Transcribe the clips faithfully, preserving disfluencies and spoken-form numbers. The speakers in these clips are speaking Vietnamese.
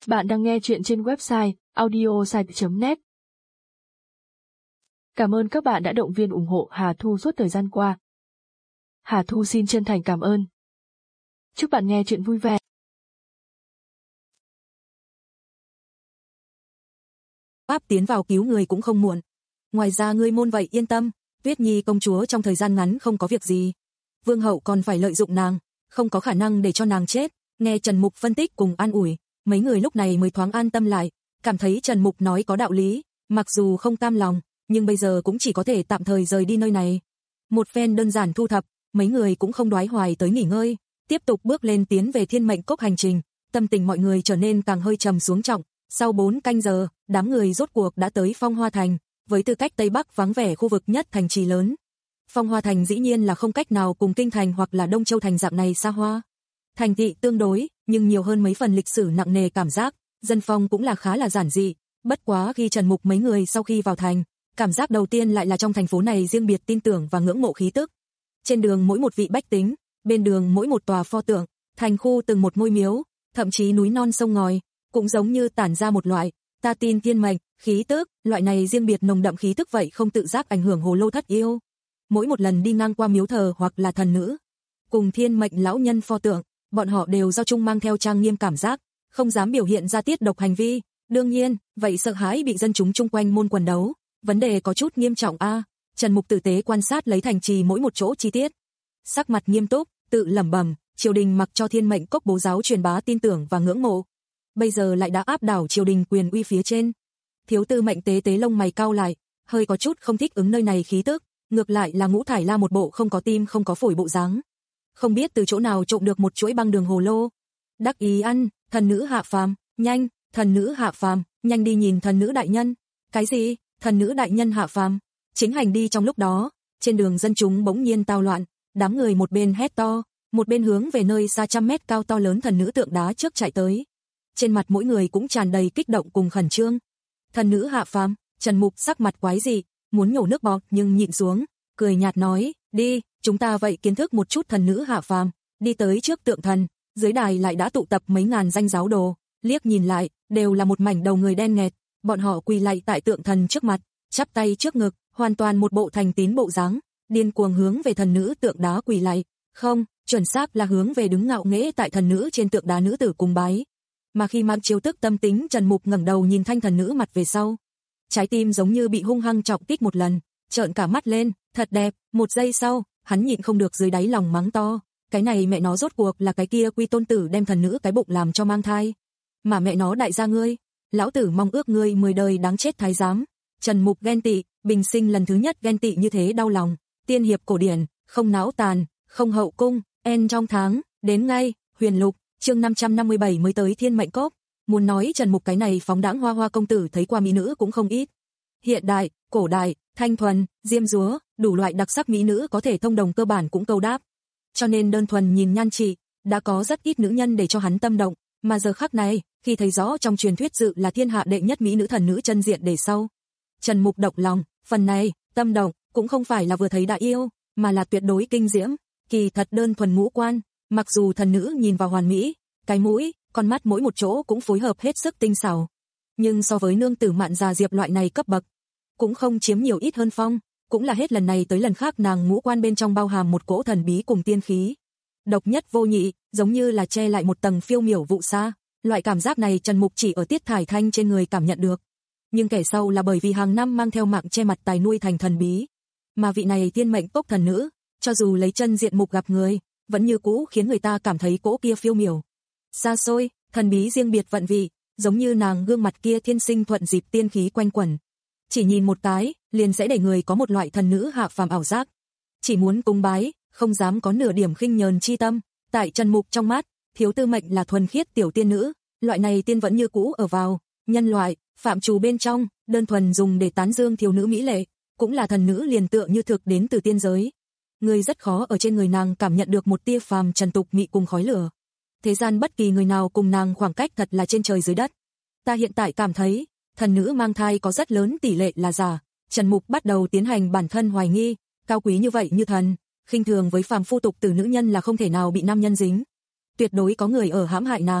Bạn đang nghe chuyện trên website audiosite chấm net. Cảm ơn các bạn đã động viên ủng hộ Hà Thu suốt thời gian qua. Hà Thu xin chân thành cảm ơn. Chúc bạn nghe chuyện vui vẻ. Pháp tiến vào cứu người cũng không muộn. Ngoài ra ngươi môn vậy yên tâm, Tuyết Nhi công chúa trong thời gian ngắn không có việc gì. Vương hậu còn phải lợi dụng nàng, không có khả năng để cho nàng chết. Nghe Trần Mục phân tích cùng an ủi, mấy người lúc này mới thoáng an tâm lại, cảm thấy Trần Mục nói có đạo lý, mặc dù không cam lòng, nhưng bây giờ cũng chỉ có thể tạm thời rời đi nơi này. Một phen đơn giản thu thập, mấy người cũng không đoái hoài tới nghỉ ngơi, tiếp tục bước lên tiến về Thiên Mệnh Cốc hành trình, tâm tình mọi người trở nên càng hơi trầm xuống trọng. Sau bốn canh giờ, đám người rốt cuộc đã tới Phong Hoa Thành, với tư cách Tây Bắc vắng vẻ khu vực nhất thành trì lớn. Phong Hoa Thành dĩ nhiên là không cách nào cùng Kinh Thành hoặc là Đông Châu Thành dạng này xa hoa. Thành thị tương đối, nhưng nhiều hơn mấy phần lịch sử nặng nề cảm giác, dân phong cũng là khá là giản dị, bất quá khi Trần Mục mấy người sau khi vào thành, cảm giác đầu tiên lại là trong thành phố này riêng biệt tin tưởng và ngưỡng mộ khí tức. Trên đường mỗi một vị bách tính, bên đường mỗi một tòa pho tượng, thành khu từng một ngôi miếu, thậm chí núi non sông ngòi, cũng giống như tản ra một loại ta tin thiên mệnh, khí tức, loại này riêng biệt nồng đậm khí tức vậy không tự giác ảnh hưởng Hồ Lô Thất Yêu. Mỗi một lần đi ngang qua miếu thờ hoặc là thần nữ, cùng thiên mệnh lão nhân pho tượng, bọn họ đều giao chung mang theo trang nghiêm cảm giác, không dám biểu hiện ra tiết độc hành vi, đương nhiên, vậy sợ hãi bị dân chúng chung quanh môn quần đấu, vấn đề có chút nghiêm trọng a. À, Trần Mục tử tế quan sát lấy thành trì mỗi một chỗ chi tiết, sắc mặt nghiêm túc, tự lẩm bẩm, triều đình mặc cho Thiên Mệnh Cốc bố giáo truyền bá tin tưởng và ngưỡng mộ, bây giờ lại đã áp đảo triều đình quyền uy phía trên. Thiếu tư Mệnh tế tế lông mày cau lại, hơi có chút không thích ứng nơi này khí tức, ngược lại là Ngũ Thải La một bộ không có tim không có phổi bộ dáng. Không biết từ chỗ nào trộm được một chuỗi băng đường hồ lô. Đắc ý ăn, thần nữ hạ phàm, nhanh, thần nữ hạ phàm, nhanh đi nhìn thần nữ đại nhân. Cái gì? Thần nữ đại nhân hạ phàm? Chính hành đi trong lúc đó, trên đường dân chúng bỗng nhiên tao loạn, đám người một bên hét to, một bên hướng về nơi xa trăm mét cao to lớn thần nữ tượng đá trước chạy tới. Trên mặt mỗi người cũng tràn đầy kích động cùng khẩn trương. Thần nữ hạ phàm, Trần Mục sắc mặt quái dị, muốn nhổ nước bọt nhưng nhịn xuống, cười nhạt nói, đi, chúng ta vậy kiến thức một chút thần nữ hạ phàm. Đi tới trước tượng thần, dưới đài lại đã tụ tập mấy ngàn danh giáo đồ, liếc nhìn lại, đều là một mảnh đầu người đen nghẹt, bọn họ quỳ lạy tại tượng thần trước mặt, chắp tay trước ngực, hoàn toàn một bộ thành tín bộ dáng, điên cuồng hướng về thần nữ tượng đá quỳ lạy, không, chuẩn xác là hướng về đứng ngạo nghễ tại thần nữ trên tượng đá nữ tử cùng bái. Mà khi mang chiếu tức tâm tính, Trần Mục ngẩng đầu nhìn thanh thần nữ mặt về sau, trái tim giống như bị hung hăng trọng kích một lần, trợn cả mắt lên, thật đẹp. Một giây sau, hắn nhịn không được dưới đáy lòng mắng to, cái này mẹ nó rốt cuộc là cái kia Quy tôn tử đem thần nữ cái bụng làm cho mang thai, mà mẹ nó đại gia ngươi, lão tử mong ước ngươi mười đời đáng chết thái giám. Trần Mục ghen tị, bình sinh lần thứ nhất ghen tị như thế đau lòng. Tiên hiệp cổ điển, không náo tàn, không hậu cung, en trong tháng, đến ngay. Huyền Lục, chương năm trăm năm mươi bảy mới tới Thiên Mệnh Cốc. Muốn nói Trần Mục cái này phóng đãng hoa hoa công tử thấy qua mỹ nữ cũng không ít. Hiện đại, cổ đại, thanh thuần, diêm dúa, đủ loại đặc sắc mỹ nữ có thể thông đồng cơ bản cũng câu đáp. Cho nên đơn thuần nhìn nhan trị, đã có rất ít nữ nhân để cho hắn tâm động, mà giờ khắc này, khi thấy rõ trong truyền thuyết dự là thiên hạ đệ nhất mỹ nữ thần nữ chân diện để sau, Trần Mục động lòng, phần này, tâm động, cũng không phải là vừa thấy đã yêu, mà là tuyệt đối kinh diễm, kỳ thật đơn thuần ngũ quan, mặc dù thần nữ nhìn vào hoàn mỹ, cái mũi, con mắt mỗi một chỗ cũng phối hợp hết sức tinh xảo, nhưng so với nương tử Mạn Già Diệp loại này cấp bậc, cũng không chiếm nhiều ít hơn phong, cũng là hết lần này tới lần khác nàng ngũ quan bên trong bao hàm một cỗ thần bí cùng tiên khí, độc nhất vô nhị, giống như là che lại một tầng phiêu miểu vụ sa. Loại cảm giác này Trần Mục chỉ ở Tiết Thải Thanh trên người cảm nhận được, nhưng kẻ sau là bởi vì hàng năm mang theo mạng che mặt tài nuôi thành thần bí, mà vị này Thiên Mệnh Cốc thần nữ, cho dù lấy chân diện mục gặp người, vẫn như cũ khiến người ta cảm thấy cỗ kia phiêu miểu, xa xôi, thần bí riêng biệt vận vị, giống như nàng gương mặt kia thiên sinh thuận dịp tiên khí quanh quẩn. Chỉ nhìn một cái, liền sẽ để người có một loại thần nữ hạ phàm ảo giác. Chỉ muốn cúng bái, không dám có nửa điểm khinh nhờn chi tâm. Tại Trần Mục trong mắt, Thiếu Tư Mệnh là thuần khiết tiểu tiên nữ, loại này tiên vẫn như cũ ở vào nhân loại phạm trù bên trong, đơn thuần dùng để tán dương thiếu nữ mỹ lệ, cũng là thần nữ liền tựa như thực đến từ tiên giới. Người rất khó ở trên người nàng cảm nhận được một tia phàm trần tục mị cùng khói lửa. Thế gian bất kỳ người nào cùng nàng khoảng cách thật là trên trời dưới đất. Ta hiện tại cảm thấy, thần nữ mang thai có rất lớn tỷ lệ là giả. Trần Mục bắt đầu tiến hành bản thân hoài nghi, cao quý như vậy như thần, khinh thường với phàm phu tục tử nữ nhân là không thể nào bị nam nhân dính. Tuyệt đối có người ở hãm hại nàng.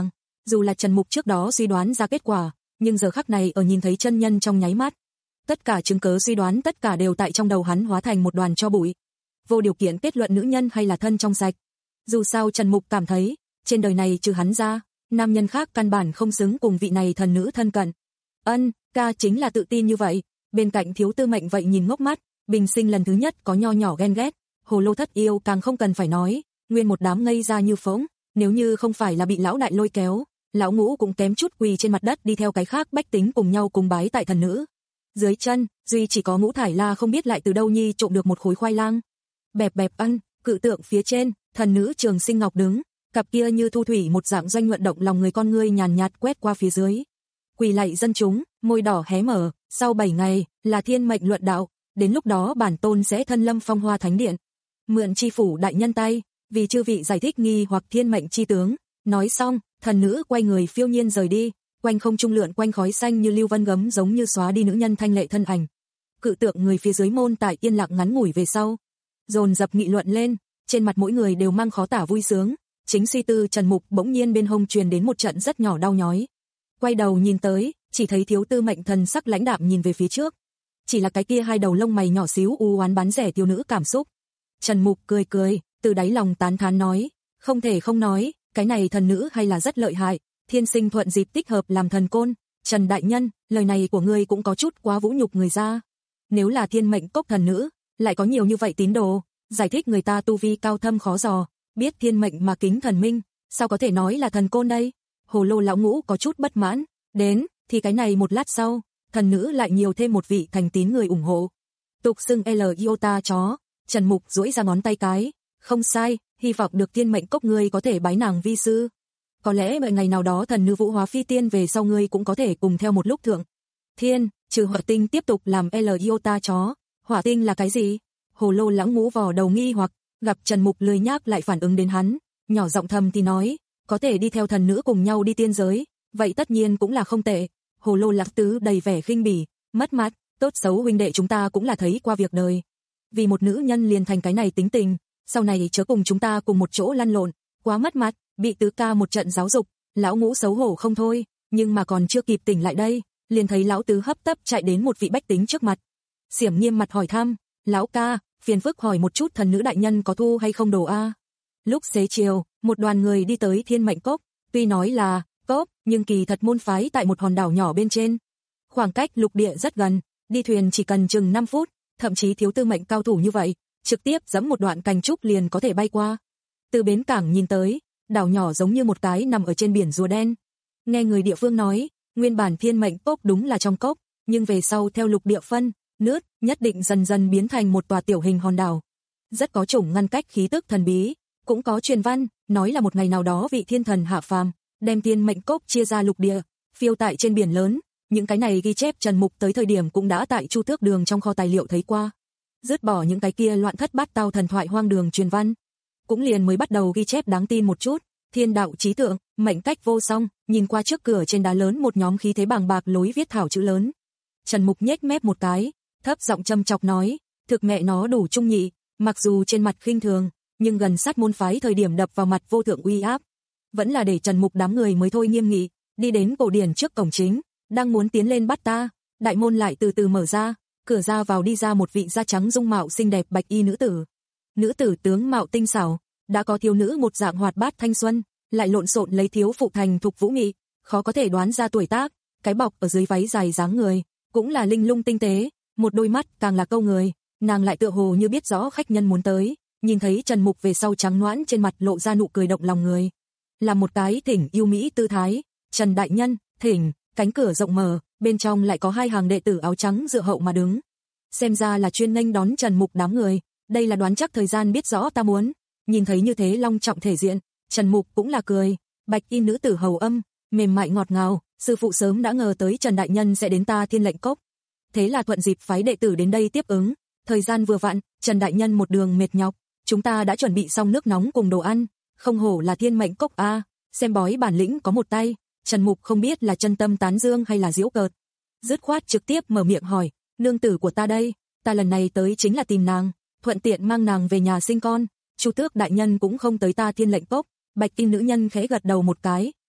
Dù là Trần Mục trước đó suy đoán ra kết quả, nhưng giờ khắc này ở nhìn thấy chân nhân trong nháy mắt, tất cả chứng cứ suy đoán tất cả đều tại trong đầu hắn hóa thành một đoàn tro bụi. Vô điều kiện kết luận nữ nhân hay là thân trong sạch. Dù sao Trần Mục cảm thấy, trên đời này trừ hắn ra, nam nhân khác căn bản không xứng cùng vị này thần nữ thân cận. Ân, ca chính là tự tin như vậy. Bên cạnh Thiếu Tư Mệnh vậy nhìn ngốc mắt, bình sinh lần thứ nhất có nho nhỏ ghen ghét. Hồ Lô Thất Yêu càng không cần phải nói, nguyên một đám ngây ra như phỗng, nếu như không phải là bị lão đại lôi kéo, lão Ngũ cũng kém chút quỳ trên mặt đất đi theo cái khác bách tính cùng nhau cùng bái tại thần nữ. Dưới chân, duy chỉ có Ngũ Thải La không biết lại từ đâu nhi trộm được một khối khoai lang. Bẹp bẹp ăn, cự tượng phía trên, thần nữ Trường Sinh Ngọc đứng, cặp kia như thu thủy một dạng doanh vận động lòng người con ngươi nhàn nhạt quét qua phía dưới. Quỳ lạy dân chúng, môi đỏ hé mở, sau bảy ngày là thiên mệnh luận đạo, đến lúc đó bản tôn sẽ thân lâm Phong Hoa Thánh Điện, mượn chi phủ đại nhân tay, vì chư vị giải thích nghi hoặc thiên mệnh chi tướng. Nói xong, thần nữ quay người phiêu nhiên rời đi, quanh không trung lượn quanh khói xanh như lưu vân gấm giống như xóa đi nữ nhân thanh lệ thân ảnh. Cự tượng người phía dưới môn tại yên lặng ngắn ngủi về sau, dồn dập nghị luận lên, trên mặt mỗi người đều mang khó tả vui sướng. Chính suy tư Trần Mục bỗng nhiên bên hông truyền đến một trận rất nhỏ đau nhói. Quay đầu nhìn tới, chỉ thấy Thiếu Tư Mệnh thần sắc lãnh đạm nhìn về phía trước. Chỉ là cái kia hai đầu lông mày nhỏ xíu u oán bán rẻ thiếu nữ cảm xúc. Trần Mục cười cười, từ đáy lòng tán thán nói, không thể không nói, cái này thần nữ hay là rất lợi hại, thiên sinh thuận dịp tích hợp làm thần côn. Trần đại nhân, lời này của ngươi cũng có chút quá vũ nhục người ra. Nếu là thiên mệnh cốc thần nữ, lại có nhiều như vậy tín đồ, giải thích người ta tu vi cao thâm khó dò, biết thiên mệnh mà kính thần minh, sao có thể nói là thần côn đây? Hồ Lô lão Ngũ có chút bất mãn, đến, thì cái này một lát sau, thần nữ lại nhiều thêm một vị thành tín người ủng hộ. Tục xưng L Iota chó, Trần Mục duỗi ra ngón tay cái, không sai, hy vọng được thiên mệnh cốc ngươi có thể bái nàng vi sư. Có lẽ bởi ngày nào đó thần nữ vũ hóa phi tiên về sau ngươi cũng có thể cùng theo một lúc thượng. Thiên, trừ hỏa tinh tiếp tục làm L Iota chó, hỏa tinh là cái gì? Hồ Lô lão Ngũ vò đầu nghi hoặc, gặp Trần Mục lười nhác lại phản ứng đến hắn, nhỏ giọng thầm thì nói, có thể đi theo thần nữ cùng nhau đi tiên giới, vậy tất nhiên cũng là không tệ. Hồ Lô Lạc Tứ đầy vẻ khinh bỉ, mất mặt, tốt xấu huynh đệ chúng ta cũng là thấy qua việc đời. Vì một nữ nhân liền thành cái này tính tình, sau này chớ cùng chúng ta cùng một chỗ lăn lộn, quá mất mặt, bị tứ ca một trận giáo dục, lão Ngũ xấu hổ không thôi, nhưng mà còn chưa kịp tỉnh lại đây, liền thấy lão tứ hấp tấp chạy đến một vị bách tính trước mặt. Xiểm nghiêm mặt hỏi thăm, lão ca, phiền phức hỏi một chút thần nữ đại nhân có thu hay không đồ a? Lúc xế chiều, một đoàn người đi tới Thiên Mệnh Cốc, tuy nói là cốc, nhưng kỳ thật môn phái tại một hòn đảo nhỏ bên trên. Khoảng cách lục địa rất gần, đi thuyền chỉ cần chừng năm phút, thậm chí Thiếu Tư Mệnh cao thủ như vậy, trực tiếp giẫm một đoạn cành trúc liền có thể bay qua. Từ bến cảng nhìn tới, đảo nhỏ giống như một cái nằm ở trên biển rùa đen. Nghe người địa phương nói, nguyên bản Thiên Mệnh Cốc đúng là trong cốc, nhưng về sau theo lục địa phân, nước nhất định dần dần biến thành một tòa tiểu hình hòn đảo. Rất có chủng ngăn cách khí tức thần bí, cũng có truyền văn, nói là một ngày nào đó vị thiên thần hạ phàm, đem Thiên Mệnh Cốc chia ra lục địa, phiêu tại trên biển lớn. Những cái này ghi chép Trần Mục tới thời điểm cũng đã tại Chu Tước Đường trong kho tài liệu thấy qua. Dứt bỏ những cái kia loạn thất bát tao thần thoại hoang đường truyền văn, cũng liền mới bắt đầu ghi chép đáng tin một chút. Thiên đạo chí tượng, mệnh cách vô song, nhìn qua trước cửa trên đá lớn một nhóm khí thế bàng bạc lối viết thảo chữ lớn. Trần Mục nhếch mép một cái, thấp giọng châm chọc nói, thực mẹ nó đủ trung nhị, mặc dù trên mặt khinh thường, nhưng gần sát môn phái thời điểm đập vào mặt vô thượng uy áp, vẫn là để Trần Mục đám người mới thôi nghiêm nghị, đi đến cổ điển trước cổng chính, đang muốn tiến lên bắt ta, đại môn lại từ từ mở ra, cửa ra vào đi ra một vị da trắng dung mạo xinh đẹp bạch y nữ tử. Nữ tử tướng mạo tinh xảo, đã có thiếu nữ một dạng hoạt bát thanh xuân, lại lộn xộn lấy thiếu phụ thành thục vũ nghị, khó có thể đoán ra tuổi tác, cái bọc ở dưới váy dài dáng người, cũng là linh lung tinh tế, một đôi mắt càng là câu người, nàng lại tựa hồ như biết rõ khách nhân muốn tới, nhìn thấy Trần Mục về sau trắng nõn trên mặt lộ ra nụ cười động lòng người. Là một cái thỉnh yêu mỹ tư thái, Trần đại nhân, thỉnh, cánh cửa rộng mở, bên trong lại có hai hàng đệ tử áo trắng dựa hậu mà đứng. Xem ra là chuyên nghênh đón Trần Mục đám người, đây là đoán chắc thời gian biết rõ ta muốn. Nhìn thấy như thế long trọng thể diện, Trần Mục cũng là cười, bạch y nữ tử hầu âm, mềm mại ngọt ngào, sư phụ sớm đã ngờ tới Trần đại nhân sẽ đến ta Thiên Lệnh Cốc. Thế là thuận dịp phái đệ tử đến đây tiếp ứng, thời gian vừa vặn, Trần đại nhân một đường mệt nhọc, chúng ta đã chuẩn bị xong nước nóng cùng đồ ăn, không hổ là Thiên Mệnh Cốc a, xem bói bản lĩnh có một tay. Trần Mục không biết là chân tâm tán dương hay là giễu cợt, dứt khoát trực tiếp mở miệng hỏi, nương tử của ta đây, ta lần này tới chính là tìm nàng, thuận tiện mang nàng về nhà sinh con. Chu Tước đại nhân cũng không tới ta Thiên Lệnh Cốc. Bạch y nữ nhân khẽ gật đầu một cái,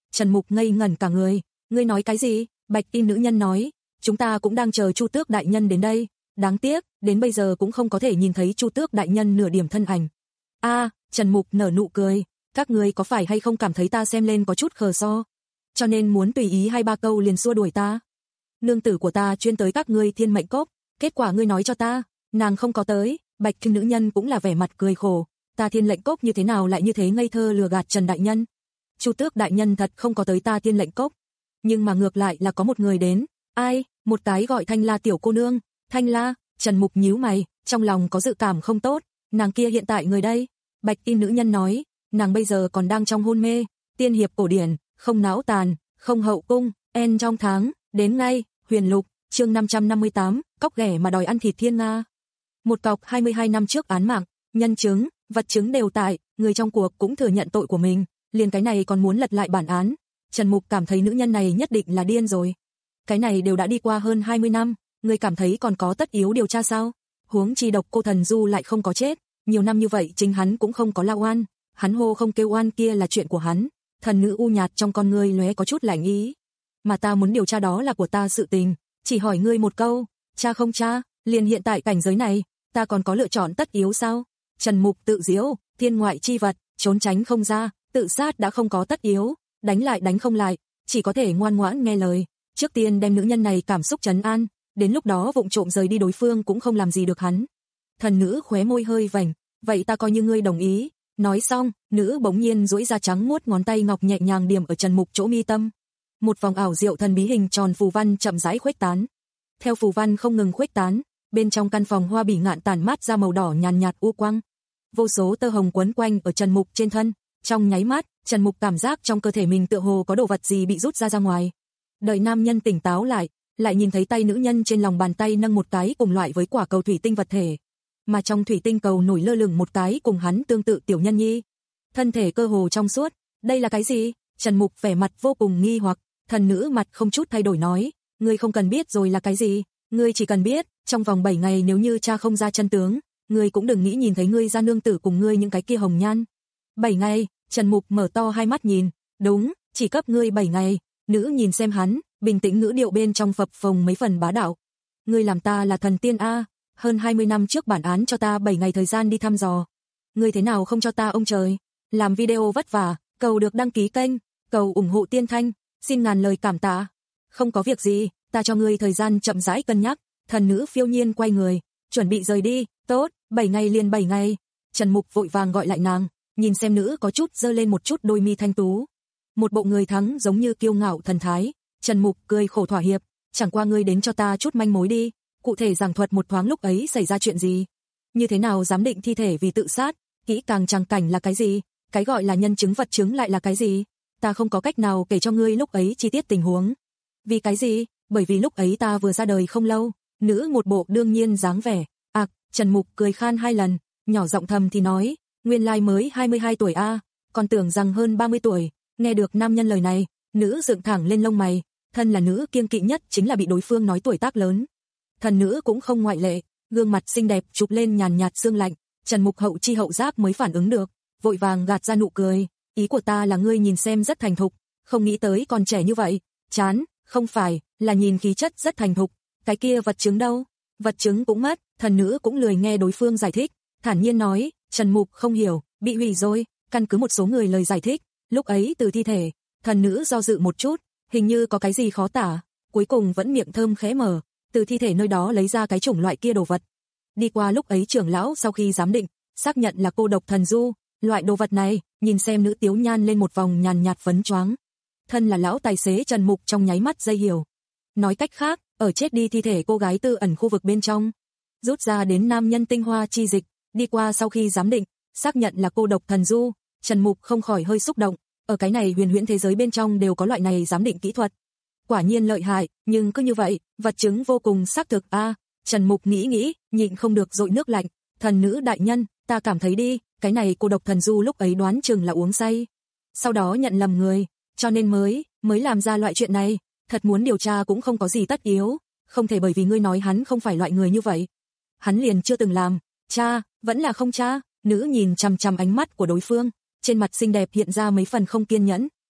Trần Mục ngây ngẩn cả người, ngươi nói cái gì? Bạch y nữ nhân nói, chúng ta cũng đang chờ Chu Tước đại nhân đến đây, đáng tiếc, đến bây giờ cũng không có thể nhìn thấy Chu Tước đại nhân nửa điểm thân ảnh. A, Trần Mục nở nụ cười, các ngươi có phải hay không cảm thấy ta xem lên có chút khờ so, cho nên muốn tùy ý hai ba câu liền xua đuổi ta? Nương tử của ta chuyên tới các ngươi Thiên Mệnh Cốc, kết quả ngươi nói cho ta, nàng không có tới. Bạch y nữ nhân cũng là vẻ mặt cười khổ, ta Thiên Lệnh Cốc như thế nào lại như thế ngây thơ lừa gạt Trần đại nhân? Chu Tước đại nhân thật không có tới ta Thiên Lệnh Cốc, nhưng mà ngược lại là có một người đến. Ai? Một cái gọi Thanh La tiểu cô nương. Thanh La? Trần Mục nhíu mày, trong lòng có dự cảm không tốt, nàng kia hiện tại người đây? Bạch y nữ nhân nói, nàng bây giờ còn đang trong hôn mê, tiên hiệp cổ điển, không não tàn, không hậu cung, en trong tháng, đến ngay. Huyền Lục, chương năm trăm năm mươi tám, cóc ghẻ mà đòi ăn thịt thiên nga. Một cọc hai mươi hai năm trước án mạng, nhân chứng, vật chứng đều tại, người trong cuộc cũng thừa nhận tội của mình, liền cái này còn muốn lật lại bản án. Trần Mục cảm thấy nữ nhân này nhất định là điên rồi. Cái này đều đã đi qua hơn hai mươi năm, người cảm thấy còn có tất yếu điều tra sao? Huống chi độc cô Thần Du lại không có chết, nhiều năm như vậy chính hắn cũng không có la oan, hắn hô không kêu oan kia là chuyện của hắn. Thần nữ u nhạt trong con ngươi lóe có chút lạnh ý. Mà ta muốn điều tra đó là của ta sự tình, chỉ hỏi ngươi một câu, cha không cha, liền hiện tại cảnh giới này, ta còn có lựa chọn tất yếu sao? Trần Mục tự giễu, thiên ngoại chi vật, trốn tránh không ra, tự sát đã không có tất yếu, đánh lại đánh không lại, chỉ có thể ngoan ngoãn nghe lời, trước tiên đem nữ nhân này cảm xúc trấn an, đến lúc đó vụng trộm rời đi đối phương cũng không làm gì được hắn. Thần nữ khóe môi hơi vành, vậy ta coi như ngươi đồng ý. Nói xong, nữ bỗng nhiên duỗi ra trắng muốt ngón tay ngọc nhẹ nhàng điểm ở Trần Mục chỗ mi tâm. Một vòng ảo diệu thần bí hình tròn phù văn chậm rãi khuếch tán. Theo phù văn không ngừng khuếch tán, bên trong căn phòng hoa bỉ ngạn tản mát ra màu đỏ nhàn nhạt u quang. Vô số tơ hồng quấn quanh ở Trần Mục trên thân, trong nháy mắt, Trần Mục cảm giác trong cơ thể mình tựa hồ có đồ vật gì bị rút ra ra ngoài. Đợi nam nhân tỉnh táo lại, lại nhìn thấy tay nữ nhân trên lòng bàn tay nâng một cái cùng loại với quả cầu thủy tinh vật thể, mà trong thủy tinh cầu nổi lơ lửng một cái cùng hắn tương tự tiểu nhân nhi. Thân thể cơ hồ trong suốt, đây là cái gì? Trần Mục vẻ mặt vô cùng nghi hoặc, thần nữ mặt không chút thay đổi nói, ngươi không cần biết rồi là cái gì, ngươi chỉ cần biết, trong vòng bảy ngày nếu như cha không ra chân tướng, ngươi cũng đừng nghĩ nhìn thấy ngươi ra nương tử cùng ngươi những cái kia hồng nhan. bảy ngày, Trần Mục mở to hai mắt nhìn, đúng, chỉ cấp ngươi bảy ngày. Nữ nhìn xem hắn, bình tĩnh ngữ điệu bên trong phập phồng mấy phần bá đạo. Ngươi làm ta là thần tiên a, hơn hai mươi năm trước bản án cho ta bảy ngày thời gian đi thăm dò. Ngươi thế nào không cho ta ông trời? Làm video vất vả, cầu được đăng ký kênh, cầu ủng hộ Tiên Thanh, xin ngàn lời cảm tạ. Không có việc gì, ta cho ngươi thời gian chậm rãi cân nhắc. Thần nữ phiêu nhiên quay người, chuẩn bị rời đi. Tốt, bảy ngày liền bảy ngày. Trần Mục vội vàng gọi lại nàng, nhìn xem nữ có chút giơ lên một chút đôi mi thanh tú. Một bộ người thắng giống như kiêu ngạo thần thái. Trần Mục cười khổ thỏa hiệp, chẳng qua ngươi đến cho ta chút manh mối đi, cụ thể giảng thuật một thoáng lúc ấy xảy ra chuyện gì, như thế nào giám định thi thể vì tự sát, kỹ càng tràng cảnh là cái gì, cái gọi là nhân chứng vật chứng lại là cái gì. Ta không có cách nào kể cho ngươi lúc ấy chi tiết tình huống. Vì cái gì? Bởi vì lúc ấy ta vừa ra đời không lâu. Nữ một bộ đương nhiên dáng vẻ. À, Trần Mục cười khan hai lần, nhỏ giọng thầm thì nói, nguyên lai mới hai mươi hai tuổi a, à, còn tưởng rằng hơn ba mươi tuổi. Nghe được nam nhân lời này, nữ dựng thẳng lên lông mày, thân là nữ kiêng kỵ nhất chính là bị đối phương nói tuổi tác lớn. Thần nữ cũng không ngoại lệ, gương mặt xinh đẹp chụp lên nhàn nhạt sương lạnh, Trần Mục hậu chi hậu giác mới phản ứng được, vội vàng gạt ra nụ cười, ý của ta là ngươi nhìn xem rất thành thục, không nghĩ tới còn trẻ như vậy. Chán, không phải, là nhìn khí chất rất thành thục, cái kia vật chứng đâu? Vật chứng cũng mất. Thần nữ cũng lười nghe đối phương giải thích, thản nhiên nói, Trần Mục không hiểu, bị hủy rồi, căn cứ một số người lời giải thích, lúc ấy từ thi thể. Thần nữ do dự một chút, hình như có cái gì khó tả, cuối cùng vẫn miệng thơm khẽ mở, từ thi thể nơi đó lấy ra cái chủng loại kia đồ vật. Đi qua lúc ấy trưởng lão sau khi giám định, xác nhận là cô độc thần du, loại đồ vật này, nhìn xem nữ tiếu nhan lên một vòng nhàn nhạt phấn choáng. Thân là lão tài xế Trần Mục trong nháy mắt dây hiểu. Nói cách khác, ở chết đi thi thể cô gái tư ẩn khu vực bên trong, rút ra đến nam nhân tinh hoa chi dịch, đi qua sau khi giám định, xác nhận là cô độc thần du, Trần Mục không khỏi hơi xúc động, ở cái này huyền huyễn thế giới bên trong đều có loại này giám định kỹ thuật. Quả nhiên lợi hại, nhưng cứ như vậy, vật chứng vô cùng xác thực a. À, Trần Mục nghĩ nghĩ, nhịn không được dội nước lạnh, thần nữ đại nhân, ta cảm thấy đi, cái này cô độc thần du lúc ấy đoán chừng là uống say, sau đó nhận lầm người, cho nên mới, mới làm ra loại chuyện này, thật muốn điều tra cũng không có gì tất yếu, không thể bởi vì ngươi nói hắn không phải loại người như vậy. Hắn liền chưa từng làm, cha, vẫn là không cha. Nữ nhìn chằm chằm ánh mắt của đối phương, trên mặt xinh đẹp hiện ra mấy phần không kiên nhẫn,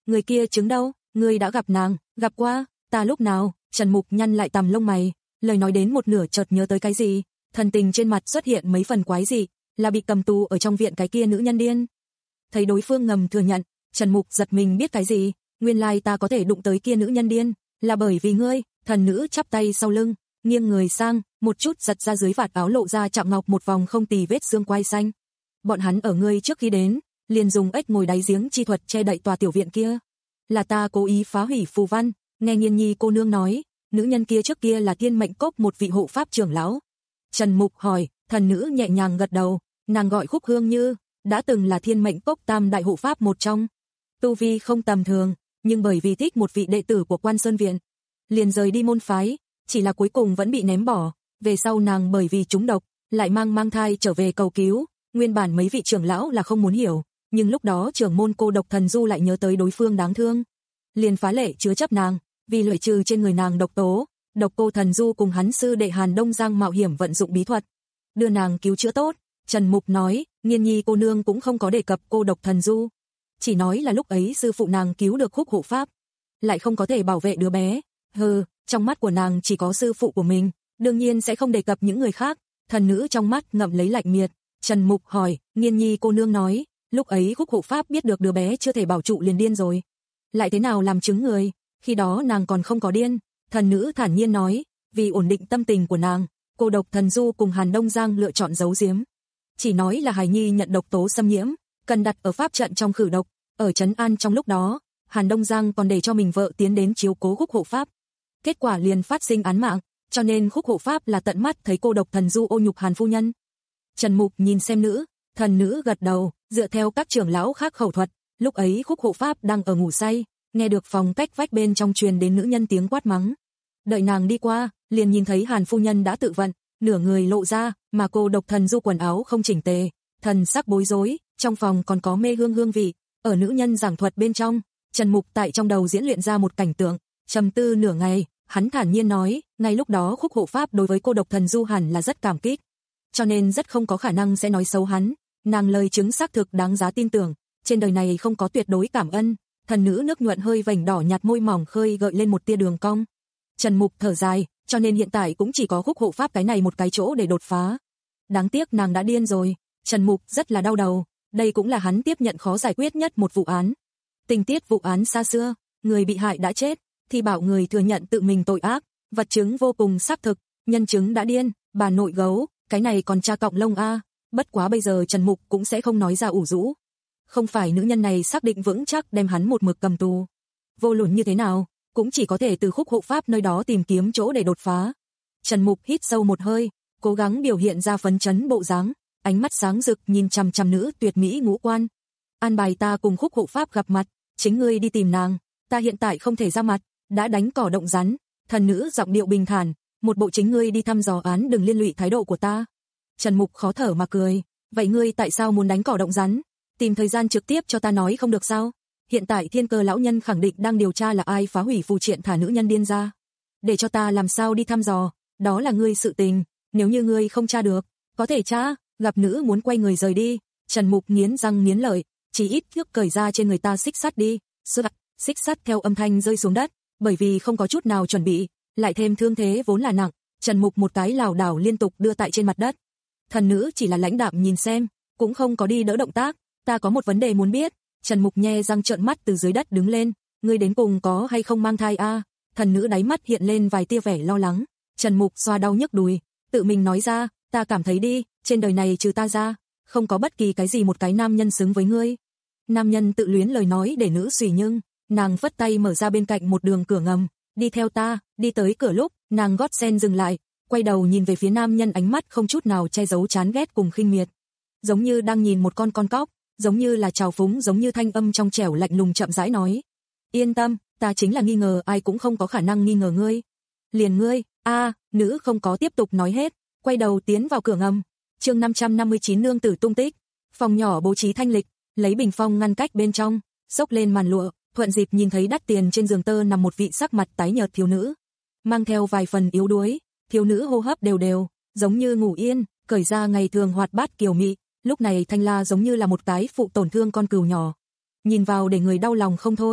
Người kia chứng đâu, ngươi đã gặp nàng, gặp qua, ta lúc nào, Trần Mục nhăn lại tằm lông mày, lời nói đến một nửa chợt nhớ tới cái gì, thần tình trên mặt xuất hiện mấy phần quái dị, là bị cầm tù ở trong viện cái kia nữ nhân điên. Thấy đối phương ngầm thừa nhận, Trần Mục giật mình biết cái gì, nguyên lai ta có thể đụng tới kia nữ nhân điên, là bởi vì ngươi. Thần nữ chắp tay sau lưng, nghiêng người sang, một chút giật ra dưới vạt áo lộ ra chạm ngọc một vòng không tì vết xương quai xanh. Bọn hắn ở ngươi trước khi đến, liền dùng ếch ngồi đáy giếng chi thuật che đậy tòa tiểu viện kia. Là ta cố ý phá hủy phù văn, nghe Nghiên Nhi cô nương nói, nữ nhân kia trước kia là Thiên Mệnh Cốc một vị hộ pháp trưởng lão. Trần Mục hỏi, thần nữ nhẹ nhàng gật đầu, nàng gọi Khúc Hương Như, đã từng là Thiên Mệnh Cốc tam đại hộ pháp một trong. Tu vi không tầm thường, nhưng bởi vì thích một vị đệ tử của Quan Sơn Viện, liền rời đi môn phái, chỉ là cuối cùng vẫn bị ném bỏ, về sau nàng bởi vì trúng độc, lại mang mang thai trở về cầu cứu, nguyên bản mấy vị trưởng lão là không muốn hiểu, nhưng lúc đó trưởng môn Cô Độc Thần Du lại nhớ tới đối phương đáng thương, liền phá lệ chứa chấp nàng, vì loại trừ trên người nàng độc tố, Độc Cô Thần Du cùng hắn sư đệ Hàn Đông Giang mạo hiểm vận dụng bí thuật, đưa nàng cứu chữa tốt. Trần Mục nói, Nghiên Nhi cô nương cũng không có đề cập Cô Độc Thần Du, chỉ nói là lúc ấy sư phụ nàng cứu được Khúc hộ pháp, lại không có thể bảo vệ đứa bé. Hừ, trong mắt của nàng chỉ có sư phụ của mình, đương nhiên sẽ không đề cập những người khác. Thần nữ trong mắt ngậm lấy lạnh miệt. Trần Mục hỏi, Nghiên Nhi cô nương nói, lúc ấy Khúc hộ pháp biết được đứa bé chưa thể bảo trụ liền điên rồi, lại thế nào làm chứng người, khi đó nàng còn không có điên. Thần nữ thản nhiên nói, vì ổn định tâm tình của nàng, Cô Độc Thần Du cùng Hàn Đông Giang lựa chọn giấu giếm, chỉ nói là hài nhi nhận độc tố xâm nhiễm, cần đặt ở pháp trận trong khử độc, ở trấn an. Trong lúc đó, Hàn Đông Giang còn để cho mình vợ tiến đến chiếu cố Khúc hộ pháp, kết quả liền phát sinh án mạng, cho nên Khúc hộ pháp là tận mắt thấy Cô Độc Thần Du ô nhục Hàn phu nhân. Trần Mục nhìn xem nữ, thần nữ gật đầu, dựa theo các trưởng lão khác khẩu thuật, lúc ấy Khúc hộ pháp đang ở ngủ say, nghe được phòng cách vách bên trong truyền đến nữ nhân tiếng quát mắng. Đợi nàng đi qua, liền nhìn thấy Hàn phu nhân đã tự vận, nửa người lộ ra, mà Cô Độc Thần Du quần áo không chỉnh tề, thần sắc bối rối, trong phòng còn có mê hương hương vị, ở nữ nhân giảng thuật bên trong. Trần Mục tại trong đầu diễn luyện ra một cảnh tượng, trầm tư nửa ngày, hắn thản nhiên nói, ngay lúc đó Khúc hộ pháp đối với Cô Độc Thần Du hẳn là rất cảm kích, cho nên rất không có khả năng sẽ nói xấu hắn, nàng lời chứng xác thực đáng giá tin tưởng, trên đời này không có tuyệt đối cảm ơn. Thần nữ nước nhuận hơi vành đỏ nhạt môi mỏng khơi gợi lên một tia đường cong. Trần Mục thở dài, cho nên hiện tại cũng chỉ có Khúc hộ pháp cái này một cái chỗ để đột phá. Đáng tiếc nàng đã điên rồi. Trần Mục rất là đau đầu, đây cũng là hắn tiếp nhận khó giải quyết nhất một vụ án. Tình tiết vụ án xa xưa, người bị hại đã chết, thì bảo người thừa nhận tự mình tội ác, vật chứng vô cùng xác thực, nhân chứng đã điên, bà nội gấu, cái này còn tra cọng lông a. Bất quá bây giờ Trần Mục cũng sẽ không nói ra ủ rũ. Không phải nữ nhân này xác định vững chắc đem hắn một mực cầm tù, vô luận như thế nào, cũng chỉ có thể từ Khúc hộ pháp nơi đó tìm kiếm chỗ để đột phá. Trần Mục hít sâu một hơi, cố gắng biểu hiện ra phấn chấn bộ dáng, ánh mắt sáng rực nhìn chằm chằm nữ tuyệt mỹ ngũ quan. An bài ta cùng Khúc hộ pháp gặp mặt, chính ngươi đi tìm nàng, ta hiện tại không thể ra mặt, đã đánh cỏ động rắn. Thần nữ giọng điệu bình thản, một bộ chính ngươi đi thăm dò án đừng liên lụy thái độ của ta. Trần Mục khó thở mà cười, vậy ngươi tại sao muốn đánh cỏ động rắn? Tìm thời gian trực tiếp cho ta nói không được sao? Hiện tại Thiên Cơ lão nhân khẳng định đang điều tra là ai phá hủy phù triện thả nữ nhân điên ra, để cho ta làm sao đi thăm dò, đó là ngươi sự tình, nếu như ngươi không tra được, có thể tra. Gặp nữ muốn quay người rời đi, Trần Mục nghiến răng nghiến lợi, chỉ ít trước cởi ra trên người ta xích sắt đi. Xích, xích sắt theo âm thanh rơi xuống đất, bởi vì không có chút nào chuẩn bị, lại thêm thương thế vốn là nặng, Trần Mục một cái lảo đảo liên tục đưa tại trên mặt đất. Thần nữ chỉ là lãnh đạm nhìn xem, cũng không có đi đỡ động tác. Ta có một vấn đề muốn biết. Trần Mục nhe răng trợn mắt từ dưới đất đứng lên, ngươi đến cùng có hay không mang thai a? Thần nữ đáy mắt hiện lên vài tia vẻ lo lắng. Trần Mục xoa đau nhức đùi, tự mình nói ra, ta cảm thấy đi, trên đời này trừ ta ra, không có bất kỳ cái gì một cái nam nhân xứng với ngươi. Nam nhân tự luyến lời nói để nữ suy nhưng, nàng phất tay mở ra bên cạnh một đường cửa ngầm, đi theo ta. Đi tới cửa lúc, nàng gót sen dừng lại, quay đầu nhìn về phía nam nhân, ánh mắt không chút nào che giấu chán ghét cùng khinh miệt, giống như đang nhìn một con con cóc, giống như là trào phúng, giống như thanh âm trong trẻo lạnh lùng chậm rãi nói, yên tâm, ta chính là nghi ngờ ai cũng không có khả năng nghi ngờ ngươi. Liền ngươi, a. Nữ không có tiếp tục nói hết, quay đầu tiến vào cửa ngầm. Chương năm trăm năm mươi chín nương tử tung tích. Phòng nhỏ bố trí thanh lịch, lấy bình phong ngăn cách bên trong, xốc lên màn lụa, thuận dịp nhìn thấy đắt tiền trên giường tơ nằm một vị sắc mặt tái nhợt thiếu nữ, mang theo vài phần yếu đuối. Thiếu nữ hô hấp đều đều, giống như ngủ yên, cởi ra ngày thường hoạt bát kiều mị, lúc này thanh la giống như là một cái phụ tổn thương con cừu nhỏ, nhìn vào để người đau lòng không thôi.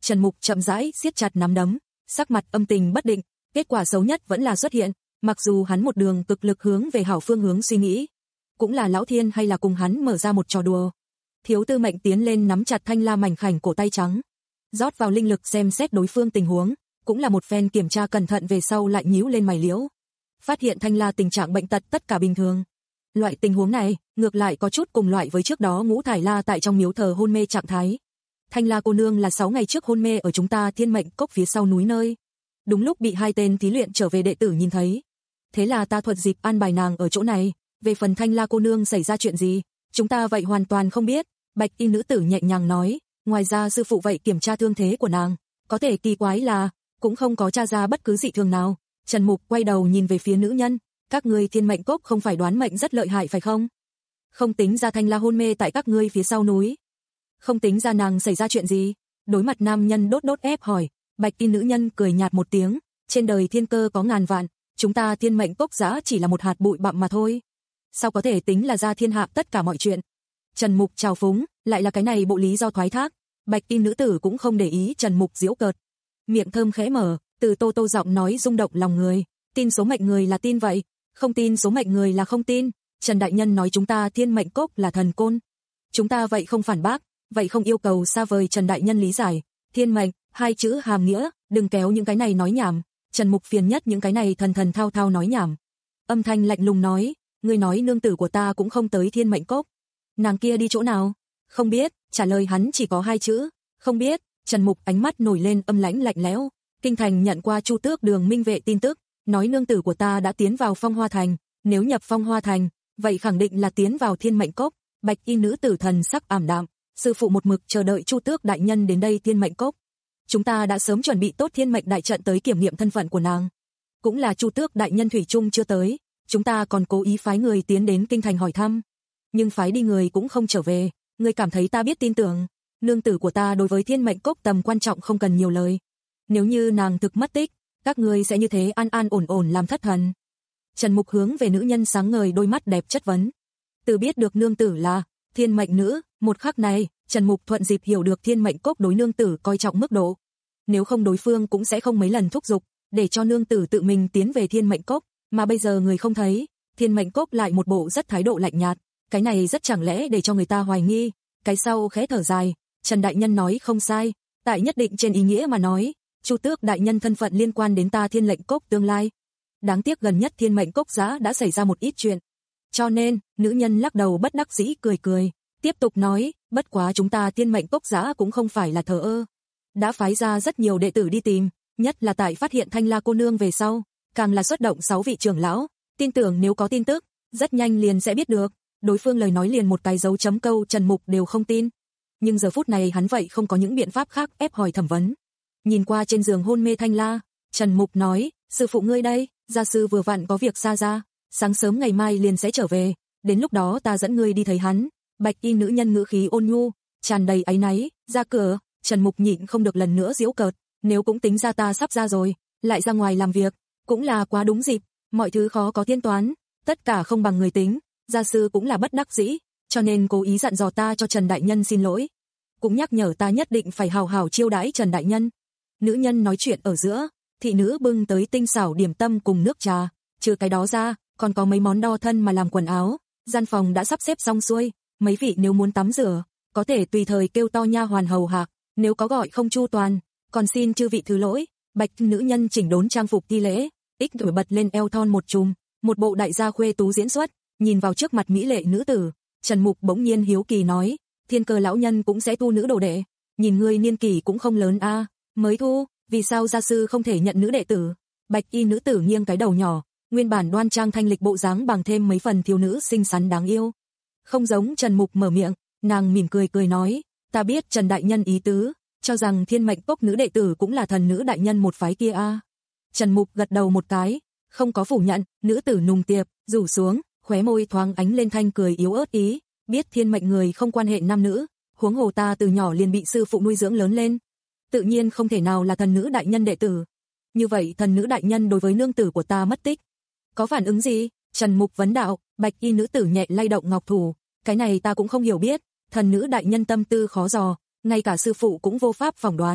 Trần Mục chậm rãi siết chặt nắm đấm, sắc mặt âm tình bất định, kết quả xấu nhất vẫn là xuất hiện, mặc dù hắn một đường cực lực hướng về hảo phương hướng suy nghĩ, cũng là lão thiên hay là cùng hắn mở ra một trò đùa. Thiếu Tư Mệnh tiến lên nắm chặt thanh la mảnh khảnh cổ tay trắng, rót vào linh lực xem xét đối phương tình huống, cũng là một phen kiểm tra cẩn thận về sau lại nhíu lên mày liễu. Phát hiện thanh la tình trạng bệnh tật tất cả bình thường. Loại tình huống này, ngược lại có chút cùng loại với trước đó Ngũ Thải La tại trong miếu thờ hôn mê trạng thái. Thanh la cô nương là sáu ngày trước hôn mê ở chúng ta Thiên Mệnh Cốc phía sau núi nơi. Đúng lúc bị hai tên thí luyện trở về đệ tử nhìn thấy. Thế là ta thuận dịp an bài nàng ở chỗ này, về phần thanh la cô nương xảy ra chuyện gì, chúng ta vậy hoàn toàn không biết. Bạch y nữ tử nhẹ nhàng nói, ngoài ra sư phụ vậy kiểm tra thương thế của nàng, có thể kỳ quái là, cũng không có tra ra bất cứ dị thường nào. Trần Mục quay đầu nhìn về phía nữ nhân, các ngươi Thiên Mệnh Cốc không phải đoán mệnh rất lợi hại phải không? Không tính ra thanh la hôn mê tại các ngươi phía sau núi. Không tính ra nàng xảy ra chuyện gì? Đối mặt nam nhân đốt đốt ép hỏi, bạch y nữ nhân cười nhạt một tiếng, trên đời thiên cơ có ngàn vạn, chúng ta Thiên Mệnh Cốc giá chỉ là một hạt bụi bặm mà thôi. Sao có thể tính là ra thiên hạ tất cả mọi chuyện? Trần Mục chào phúng, lại là cái này bộ lý do thoái thác. Bạch y nữ tử cũng không để ý Trần Mục giễu cợt, miệng thơm khẽ mở, từ tô tô giọng nói rung động lòng người, tin số mệnh người là tin vậy, không tin số mệnh người là không tin. Trần đại nhân nói chúng ta Thiên Mệnh Cốc là thần côn, chúng ta vậy không phản bác, vậy không yêu cầu xa vời. Trần đại nhân lý giải, thiên mệnh, hai chữ hàm nghĩa, đừng kéo những cái này nói nhảm. Trần Mục phiền nhất những cái này thần thần thao thao nói nhảm. Âm thanh lạnh lùng nói, ngươi nói nương tử của ta cũng không tới Thiên Mệnh Cốc, nàng kia đi chỗ nào? Không biết. Trả lời hắn chỉ có hai chữ, không biết. Trần Mục ánh mắt nổi lên âm lãnh lạnh lẽo. Kinh thành nhận qua Chu Tước Đường Minh Vệ tin tức, nói nương tử của ta đã tiến vào Phong Hoa Thành, nếu nhập Phong Hoa Thành, vậy khẳng định là tiến vào Thiên Mệnh Cốc. Bạch y nữ tử thần sắc ảm đạm, sư phụ một mực chờ đợi Chu Tước đại nhân đến đây Thiên Mệnh Cốc. Chúng ta đã sớm chuẩn bị tốt Thiên Mệnh đại trận tới kiểm nghiệm thân phận của nàng. Cũng là Chu Tước đại nhân thủy chung chưa tới, chúng ta còn cố ý phái người tiến đến kinh thành hỏi thăm, nhưng phái đi người cũng không trở về. Ngươi cảm thấy ta biết tin tưởng? Nương tử của ta đối với Thiên Mệnh Cốc tầm quan trọng không cần nhiều lời. Nếu như nàng thực mất tích, các ngươi sẽ như thế an an ổn ổn làm thất thần. Trần Mục hướng về nữ nhân sáng ngời đôi mắt đẹp chất vấn. Từ biết được nương tử là Thiên Mệnh nữ, một khắc này, Trần Mục thuận dịp hiểu được Thiên Mệnh Cốc đối nương tử coi trọng mức độ. Nếu không đối phương cũng sẽ không mấy lần thúc giục, để cho nương tử tự mình tiến về Thiên Mệnh Cốc, mà bây giờ người không thấy, Thiên Mệnh Cốc lại một bộ rất thái độ lạnh nhạt, cái này rất chẳng lẽ để cho người ta hoài nghi. Cái sau khẽ thở dài, Trần đại nhân nói không sai, tại nhất định trên ý nghĩa mà nói, Chu Tước đại nhân thân phận liên quan đến ta Thiên Lệnh Cốc tương lai. Đáng tiếc gần nhất Thiên Mệnh Cốc giá đã xảy ra một ít chuyện. Cho nên, nữ nhân lắc đầu bất đắc dĩ cười cười, tiếp tục nói, bất quá chúng ta Thiên Mệnh Cốc giá cũng không phải là thờ ơ. Đã phái ra rất nhiều đệ tử đi tìm, nhất là tại phát hiện Thanh La cô nương về sau, càng là xuất động sáu vị trưởng lão, tin tưởng nếu có tin tức, rất nhanh liền sẽ biết được. Đối phương lời nói liền một cái dấu chấm câu Trần Mục đều không tin. Nhưng giờ phút này hắn vậy không có những biện pháp khác ép hỏi thẩm vấn. Nhìn qua trên giường hôn mê Thanh La, Trần Mục nói, sư phụ ngươi đây, gia sư vừa vặn có việc xa ra, sáng sớm ngày mai liền sẽ trở về, đến lúc đó ta dẫn ngươi đi thấy hắn. Bạch y nữ nhân ngữ khí ôn nhu, tràn đầy áy náy, ra cửa. Trần Mục nhịn không được lần nữa giễu cợt, nếu cũng tính ra ta sắp ra rồi, lại ra ngoài làm việc, cũng là quá đúng dịp, mọi thứ khó có tiên toán, tất cả không bằng người tính. Gia sư cũng là bất đắc dĩ, cho nên cố ý dặn dò ta cho Trần đại nhân xin lỗi, cũng nhắc nhở ta nhất định phải hào hào chiêu đãi Trần đại nhân. Nữ nhân nói chuyện ở giữa, thị nữ bưng tới tinh xảo điểm tâm cùng nước trà, trừ cái đó ra, còn có mấy món đo thân mà làm quần áo. Gian phòng đã sắp xếp xong xuôi, mấy vị nếu muốn tắm rửa, có thể tùy thời kêu to nha hoàn hầu hạ, nếu có gọi không chu toàn, còn xin chư vị thứ lỗi. Bạch nữ nhân chỉnh đốn trang phục thi lễ, ích nổi bật lên eo thon một chùm, một bộ đại gia khuê tú diễn xuất. Nhìn vào trước mặt mỹ lệ nữ tử, Trần Mục bỗng nhiên hiếu kỳ nói, Thiên Cơ lão nhân cũng sẽ tu nữ đồ đệ, nhìn ngươi niên kỷ cũng không lớn a, à, mới thu, vì sao gia sư không thể nhận nữ đệ tử? Bạch y nữ tử nghiêng cái đầu nhỏ, nguyên bản đoan trang thanh lịch bộ dáng bằng thêm mấy phần thiếu nữ xinh xắn đáng yêu. Không giống Trần Mục mở miệng, nàng mỉm cười cười nói, ta biết Trần đại nhân ý tứ, cho rằng Thiên Mệnh Cốc nữ đệ tử cũng là thần nữ đại nhân một phái kia a. À. Trần Mục gật đầu một cái, không có phủ nhận. Nữ tử nùng tiệp, rủ xuống, khóe môi thoáng ánh lên thanh cười yếu ớt ý, biết thiên mệnh người không quan hệ nam nữ, huống hồ ta từ nhỏ liền bị sư phụ nuôi dưỡng lớn lên, tự nhiên không thể nào là thần nữ đại nhân đệ tử. Như vậy thần nữ đại nhân đối với nương tử của ta mất tích, có phản ứng gì? Trần Mục vấn đạo. Bạch y nữ tử nhẹ lay động ngọc thủ, cái này ta cũng không hiểu biết, thần nữ đại nhân tâm tư khó dò, ngay cả sư phụ cũng vô pháp phỏng đoán,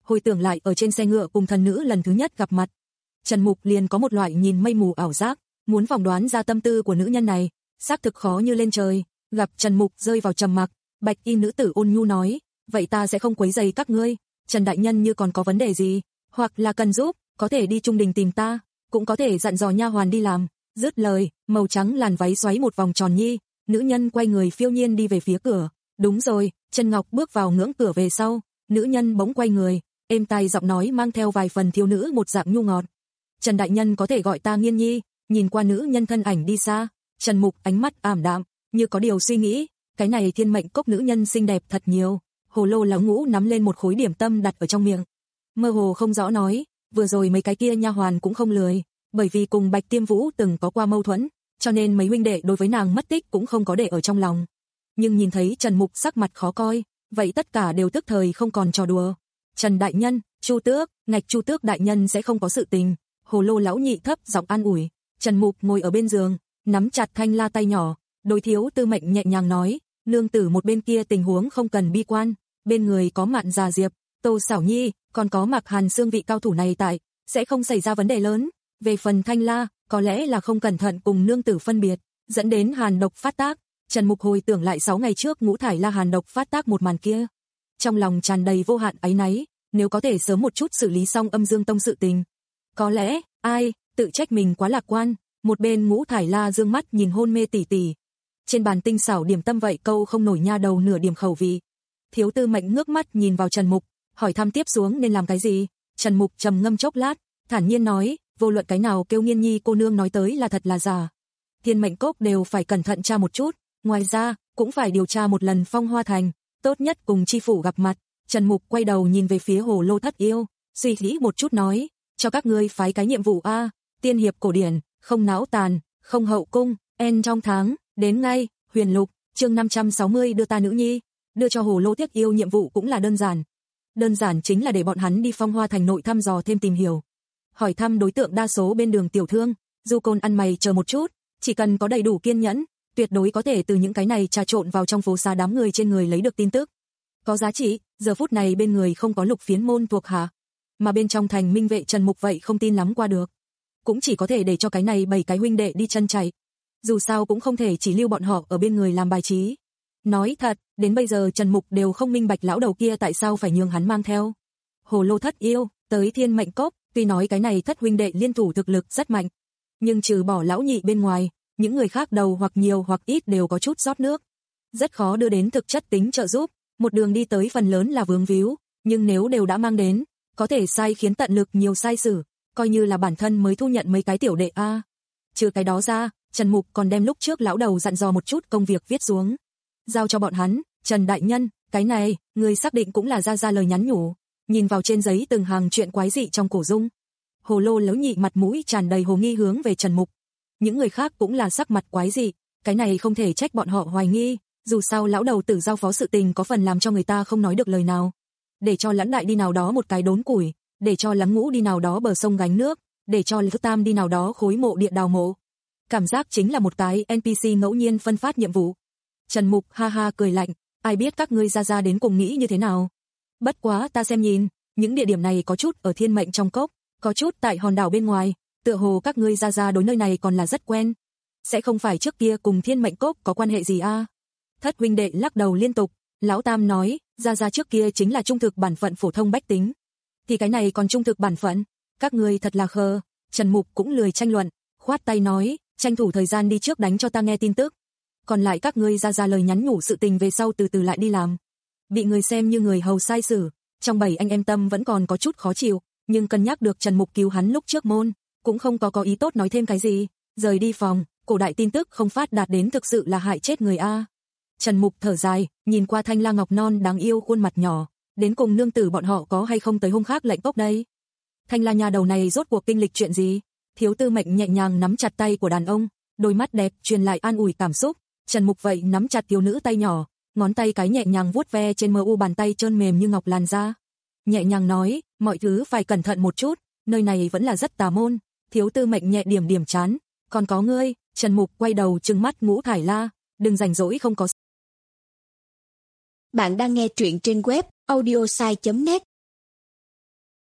hồi tưởng lại ở trên xe ngựa cùng thần nữ lần thứ nhất gặp mặt. Trần Mục liền có một loại nhìn mây mù ảo giác, muốn phỏng đoán ra tâm tư của nữ nhân này, xác thực khó như lên trời. Gặp Trần Mục rơi vào trầm mặc, bạch y nữ tử ôn nhu nói, vậy ta sẽ không quấy rầy các ngươi, Trần đại nhân như còn có vấn đề gì, hoặc là cần giúp, có thể đi trung đình tìm ta, cũng có thể dặn dò nha hoàn đi làm. Dứt lời, màu trắng làn váy xoáy một vòng tròn nhi, nữ nhân quay người phiêu nhiên đi về phía cửa. Đúng rồi, Trần Ngọc bước vào ngưỡng cửa về sau, nữ nhân bỗng quay người, êm tai giọng nói mang theo vài phần thiếu nữ một dạng nhu ngọt. Trần đại nhân có thể gọi ta Nghiên Nhi. Nhìn qua nữ nhân thân ảnh đi xa, Trần Mục ánh mắt ảm đạm, như có điều suy nghĩ, cái này thiên mệnh cốc nữ nhân xinh đẹp thật nhiều. Hồ lô lão ngũ nắm lên một khối điểm tâm đặt ở trong miệng, mơ hồ không rõ nói, vừa rồi mấy cái kia nha hoàn cũng không lười, bởi vì cùng Bạch Tiêm Vũ từng có qua mâu thuẫn, cho nên mấy huynh đệ đối với nàng mất tích cũng không có để ở trong lòng. Nhưng nhìn thấy Trần Mục sắc mặt khó coi, vậy tất cả đều tức thời không còn trò đùa. Trần đại nhân, Chu Tước, ngạch Chu Tước đại nhân sẽ không có sự tình. Hồ lô lão nhị thấp giọng an ủi. Trần Mục ngồi ở bên giường, nắm chặt thanh la tay nhỏ, đối Thiếu Tư Mệnh nhẹ nhàng nói, nương tử một bên kia tình huống không cần bi quan, bên người có Mạn Già Diệp, Tô Xảo Nhi, còn có Mạc Hàn Xương vị cao thủ này tại, sẽ không xảy ra vấn đề lớn. Về phần thanh la, có lẽ là không cẩn thận cùng nương tử phân biệt, dẫn đến hàn độc phát tác. Trần Mục hồi tưởng lại sáu ngày trước ngũ thải la hàn độc phát tác một màn kia, trong lòng tràn đầy vô hạn áy náy, nếu có thể sớm một chút xử lý xong Âm Dương Tông sự tình. Có lẽ, ai, tự trách mình quá lạc quan. Một bên ngũ thải la dương mắt nhìn hôn mê tỉ tỉ. Trên bàn tinh xảo điểm tâm vậy câu không nổi nha đầu nửa điểm khẩu vị. Thiếu Tư Mệnh ngước mắt nhìn vào Trần Mục, hỏi thăm tiếp xuống nên làm cái gì. Trần Mục trầm ngâm chốc lát, thản nhiên nói, vô luận cái nào kêu Nghiên Nhi cô nương nói tới là thật là giả, thiên mệnh cốc đều phải cẩn thận tra một chút, ngoài ra, cũng phải điều tra một lần Phong Hoa Thành, tốt nhất cùng chi phủ gặp mặt. Trần Mục quay đầu nhìn về phía Hồ Lô Thất Yêu, suy nghĩ một chút nói, cho các ngươi phái cái nhiệm vụ a, tiên hiệp cổ điển, không náo tàn, không hậu cung, en trong tháng, đến ngay. Huyền Lục, chương năm trăm sáu mươi đưa ta nữ nhi, đưa cho Hồ Lô Thất Yêu nhiệm vụ cũng là đơn giản. Đơn giản chính là để bọn hắn đi Phong Hoa Thành nội thăm dò thêm tìm hiểu. Hỏi thăm đối tượng đa số bên đường tiểu thương, du côn ăn mày chờ một chút, chỉ cần có đầy đủ kiên nhẫn, tuyệt đối có thể từ những cái này trà trộn vào trong phố xá đám người trên người lấy được tin tức. Có giá trị, giờ phút này bên người không có Lục Phiến môn thuộc hạ, mà bên trong thành minh vệ Trần Mục vậy không tin lắm qua được. Cũng chỉ có thể để cho cái này bảy cái huynh đệ đi chân chạy. Dù sao cũng không thể chỉ lưu bọn họ ở bên người làm bài trí. Nói thật, đến bây giờ Trần Mục đều không minh bạch lão đầu kia tại sao phải nhường hắn mang theo Hồ Lô Thất Yêu tới Thiên Mệnh Cốc. Tuy nói cái này thất huynh đệ liên thủ thực lực rất mạnh, nhưng trừ bỏ lão nhị bên ngoài, những người khác đầu hoặc nhiều hoặc ít đều có chút rót nước, rất khó đưa đến thực chất tính trợ giúp. Một đường đi tới phần lớn là vướng víu, nhưng nếu đều đã mang đến, có thể sai khiến tận lực nhiều sai sử, coi như là bản thân mới thu nhận mấy cái tiểu đệ a. Trừ cái đó ra, Trần Mục còn đem lúc trước lão đầu dặn dò một chút công việc viết xuống, giao cho bọn hắn. Trần đại nhân, cái này, người xác định cũng là ra ra lời nhắn nhủ. Nhìn vào trên giấy từng hàng chuyện quái dị trong cổ dung, Hồ Lô lão nhị mặt mũi tràn đầy hồ nghi hướng về Trần Mục. Những người khác cũng là sắc mặt quái dị, cái này không thể trách bọn họ hoài nghi, dù sao lão đầu tử giao phó sự tình có phần làm cho người ta không nói được lời nào. Để cho Lãnh Đại đi nào đó một cái đốn củi, để cho Lắng Ngũ đi nào đó bờ sông gánh nước, để cho Lữ Tam đi nào đó khối mộ địa đào mộ. Cảm giác chính là một cái en pê xê ngẫu nhiên phân phát nhiệm vụ. Trần Mục ha ha cười lạnh, ai biết các ngươi ra ra đến cùng nghĩ như thế nào. Bất quá ta xem nhìn, những địa điểm này có chút ở Thiên Mệnh trong cốc, có chút tại hòn đảo bên ngoài, tựa hồ các ngươi ra ra đối nơi này còn là rất quen. Sẽ không phải trước kia cùng Thiên Mệnh cốc có quan hệ gì a? À? Thất huynh đệ lắc đầu liên tục, lão Tam nói, ra ra trước kia chính là trung thực bản phận phổ thông bách tính. Thì cái này còn trung thực bản phận, các ngươi thật là khờ. Trần Mục cũng lười tranh luận, khoát tay nói, tranh thủ thời gian đi trước đánh cho ta nghe tin tức. Còn lại các ngươi ra ra lời nhắn nhủ sự tình về sau từ từ lại đi làm. Bị người xem như người hầu sai xử, trong bảy anh em tâm vẫn còn có chút khó chịu, nhưng cân nhắc được Trần Mục cứu hắn lúc trước môn, cũng không có có ý tốt nói thêm cái gì, rời đi phòng. Cổ đại tin tức không phát đạt đến thực sự là hại chết người a. Trần Mục thở dài, nhìn qua thanh la ngọc non đáng yêu khuôn mặt nhỏ, đến cùng nương tử bọn họ có hay không tới hôm khác lệnh cốc đây. Thanh la nhà đầu này rốt cuộc kinh lịch chuyện gì? Thiếu Tư Mệnh nhẹ nhàng nắm chặt tay của đàn ông, đôi mắt đẹp truyền lại an ủi cảm xúc. Trần Mục vậy nắm chặt thiếu nữ tay nhỏ, ngón tay cái nhẹ nhàng vuốt ve trên mờ u bàn tay trơn mềm như ngọc làn da. Nhẹ nhàng nói, mọi thứ phải cẩn thận một chút, nơi này vẫn là rất tà môn. Thiếu Tư Mệnh nhẹ điểm điểm chán, còn có ngươi. Trần Mục quay đầu trừng mắt Ngũ Thải La, đừng rảnh rỗi không có. Bạn đang nghe truyện trên web audiosai chấm net.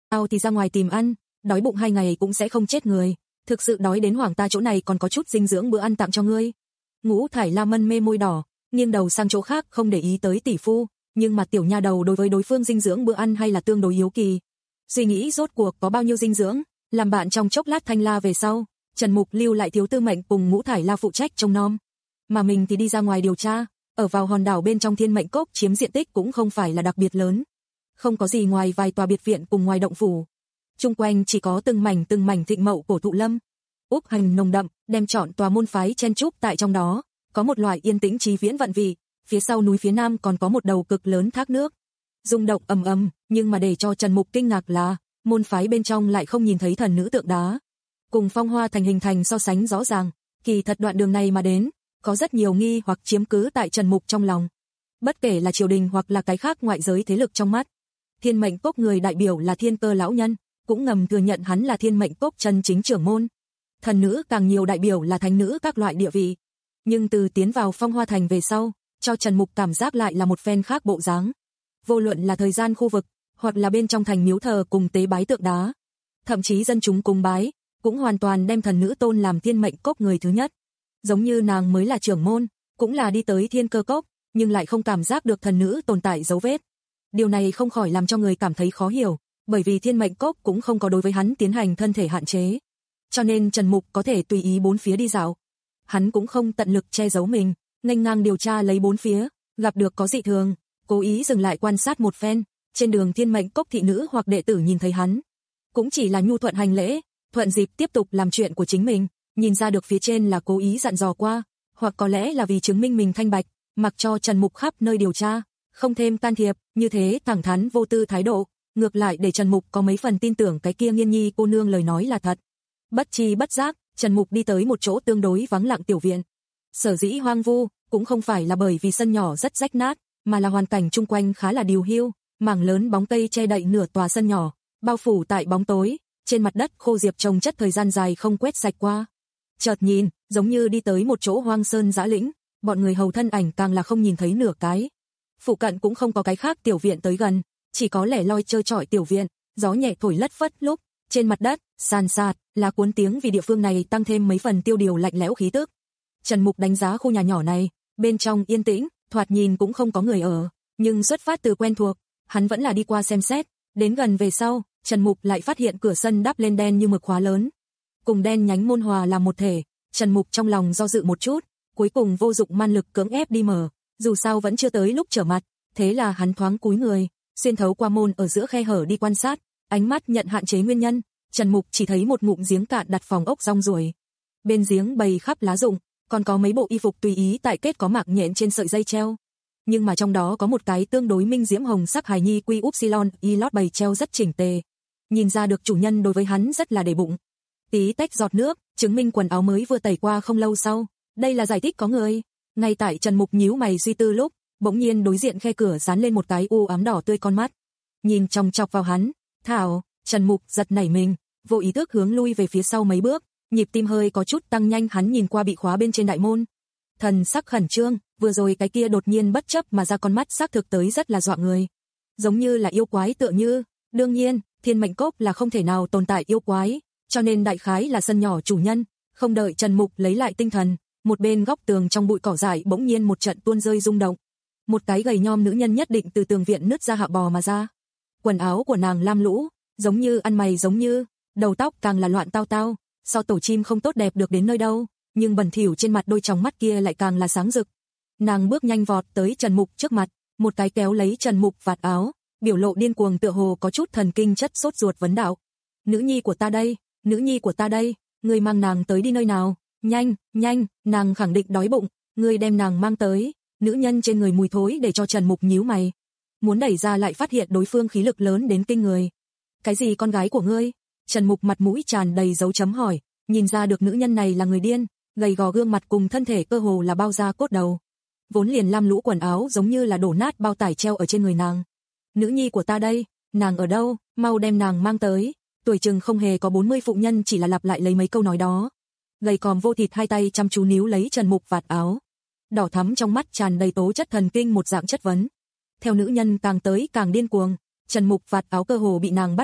Tao thì ra ngoài tìm ăn, đói bụng hai ngày cũng sẽ không chết người, thực sự đói đến hoảng ta chỗ này còn có chút dinh dưỡng bữa ăn tặng cho ngươi. Ngũ Thải La mân mê môi đỏ, nghiêng đầu sang chỗ khác không để ý tới tỷ phu, nhưng mà tiểu nha đầu đối với đối phương dinh dưỡng bữa ăn hay là tương đối yếu kỳ. Suy nghĩ rốt cuộc có bao nhiêu dinh dưỡng, làm bạn trong chốc lát Thanh La về sau, Trần Mục lưu lại Thiếu Tư Mệnh cùng Ngũ Thải La phụ trách trông nom, mà mình thì đi ra ngoài điều tra. Ở vào hòn đảo bên trong Thiên Mệnh Cốc chiếm diện tích cũng không phải là đặc biệt lớn, không có gì ngoài vài tòa biệt viện cùng ngoài động phủ. Chung quanh chỉ có từng mảnh từng mảnh thịnh mậu cổ thụ lâm, úp hành nồng đậm, đem trọn tòa môn phái chen chúc tại trong đó, có một loại yên tĩnh chí viễn vận vị. Phía sau núi phía nam còn có một đầu cực lớn thác nước, rung động ầm ầm, nhưng mà để cho Trần Mục kinh ngạc là, môn phái bên trong lại không nhìn thấy thần nữ tượng đá. Cùng Phong Hoa Thành hình thành so sánh rõ ràng, kỳ thật đoạn đường này mà đến, có rất nhiều nghi hoặc chiếm cứ tại Trần Mục trong lòng. Bất kể là triều đình hoặc là cái khác ngoại giới thế lực trong mắt, Thiên Mệnh Cốc người đại biểu là Thiên Cơ lão nhân, cũng ngầm thừa nhận hắn là Thiên Mệnh Cốc chân chính trưởng môn. Thần nữ càng nhiều đại biểu là thánh nữ các loại địa vị. Nhưng từ tiến vào Phong Hoa Thành về sau, cho Trần Mục cảm giác lại là một phen khác bộ dáng. Vô luận là thời gian khu vực, hoặc là bên trong thành miếu thờ cùng tế bái tượng đá, thậm chí dân chúng cung bái, cũng hoàn toàn đem thần nữ tôn làm Thiên Mệnh Cốc người thứ nhất. Giống như nàng mới là trưởng môn, cũng là đi tới Thiên Cơ Cốc, nhưng lại không cảm giác được thần nữ tồn tại dấu vết. Điều này không khỏi làm cho người cảm thấy khó hiểu, bởi vì Thiên Mệnh Cốc cũng không có đối với hắn tiến hành thân thể hạn chế. Cho nên Trần Mục có thể tùy ý bốn phía đi dạo. Hắn cũng không tận lực che giấu mình, nghênh ngang điều tra lấy bốn phía, gặp được có dị thường, cố ý dừng lại quan sát một phen. Trên đường Thiên Mệnh Cốc thị nữ hoặc đệ tử nhìn thấy hắn, cũng chỉ là nhu thuận hành lễ, thuận dịp tiếp tục làm chuyện của chính mình. Nhìn ra được phía trên là cố ý dặn dò qua, hoặc có lẽ là vì chứng minh mình thanh bạch, mặc cho Trần Mục khắp nơi điều tra, không thêm can thiệp. Như thế thẳng thắn vô tư thái độ, ngược lại để Trần Mục có mấy phần tin tưởng cái kia Nghiên Nhi cô nương lời nói là thật. Bất chi bất giác, Trần Mục đi tới một chỗ tương đối vắng lặng tiểu viện. Sở dĩ hoang vu, cũng không phải là bởi vì sân nhỏ rất rách nát, mà là hoàn cảnh chung quanh khá là điều hưu, mảng lớn bóng cây che đậy nửa tòa sân nhỏ, bao phủ tại bóng tối, trên mặt đất khô diệp trồng chất thời gian dài không quét sạch qua. Chợt nhìn, giống như đi tới một chỗ hoang sơn dã lĩnh, bọn người hầu thân ảnh càng là không nhìn thấy nửa cái. Phụ cận cũng không có cái khác tiểu viện tới gần, chỉ có lẻ loi trơ trọi tiểu viện, gió nhẹ thổi lất phất lúc, trên mặt đất, sàn sạt, lá cuốn tiếng vì địa phương này tăng thêm mấy phần tiêu điều lạnh lẽo khí tức. Trần Mục đánh giá khu nhà nhỏ này, bên trong yên tĩnh, thoạt nhìn cũng không có người ở, nhưng xuất phát từ quen thuộc, hắn vẫn là đi qua xem xét. Đến gần về sau, Trần Mục lại phát hiện cửa sân đắp lên đen như mực khóa lớn, cùng đen nhánh môn hòa làm một thể. Trần Mục trong lòng do dự một chút, cuối cùng vô dụng man lực cưỡng ép đi mở, dù sao vẫn chưa tới lúc trở mặt, thế là hắn thoáng cúi người, xuyên thấu qua môn ở giữa khe hở đi quan sát, ánh mắt nhận hạn chế nguyên nhân, Trần Mục chỉ thấy một ngụm giếng cạn đặt phòng ốc rong ruổi. Bên giếng bày khắp lá rụng, còn có mấy bộ y phục tùy ý tại kết có mạc nhện trên sợi dây treo. Nhưng mà trong đó có một cái tương đối minh diễm hồng sắc hài nhi quy upsilon y lót bày treo rất chỉnh tề. Nhìn ra được chủ nhân đối với hắn rất là để bụng. Tí tách giọt nước, chứng minh quần áo mới vừa tẩy qua không lâu sau. Đây là giải thích có người. Ngay tại Trần Mục nhíu mày suy tư lúc, bỗng nhiên đối diện khe cửa dán lên một cái u ám đỏ tươi con mắt. Nhìn chòng chọc vào hắn, thảo, Trần Mục giật nảy mình, vô ý thức hướng lui về phía sau mấy bước, nhịp tim hơi có chút tăng nhanh. Hắn nhìn qua bị khóa bên trên đại môn, thần sắc khẩn trương, vừa rồi cái kia đột nhiên bất chấp mà ra con mắt xác thực tới rất là dọa người, giống như là yêu quái tựa như. Đương nhiên, Thiên Mệnh Cốc là không thể nào tồn tại yêu quái, cho nên đại khái là sân nhỏ chủ nhân. Không đợi Trần Mục lấy lại tinh thần, một bên góc tường trong bụi cỏ dại bỗng nhiên một trận tuôn rơi rung động. Một cái gầy nhom nữ nhân nhất định từ tường viện nứt ra hạ bò mà ra. Quần áo của nàng lam lũ, giống như ăn mày giống như, đầu tóc càng là loạn tao tao, so tổ chim không tốt đẹp được đến nơi đâu, nhưng bẩn thỉu trên mặt đôi tròng mắt kia lại càng là sáng rực. Nàng bước nhanh vọt tới Trần Mục trước mặt, một cái kéo lấy Trần Mục vạt áo, biểu lộ điên cuồng tựa hồ có chút thần kinh chất sốt ruột vấn đạo. Nữ nhi của ta đây, nữ nhi của ta đây, ngươi mang nàng tới đi nơi nào, nhanh, nhanh, nàng khẳng định đói bụng, ngươi đem nàng mang tới. Nữ nhân trên người mùi thối để cho Trần Mục nhíu mày, muốn đẩy ra lại phát hiện đối phương khí lực lớn đến kinh người. Cái gì con gái của ngươi? Trần Mục mặt mũi tràn đầy dấu chấm hỏi, nhìn ra được nữ nhân này là người điên, gầy gò gương mặt cùng thân thể cơ hồ là bao da cốt đầu. Vốn liền lam lũ quần áo giống như là đổ nát bao tải treo ở trên người nàng. Nữ nhi của ta đây, nàng ở đâu, mau đem nàng mang tới. Tuổi chừng không hề có bốn mươi phụ nhân chỉ là lặp lại lấy mấy câu nói đó. Gầy còm vô thịt hai tay chăm chú níu lấy Trần Mục vạt áo, đỏ thắm trong mắt tràn đầy tố chất thần kinh một dạng chất vấn. Theo nữ nhân càng tới càng điên cuồng, Trần Mục vạt áo cơ hồ bị nàng bắt nứt,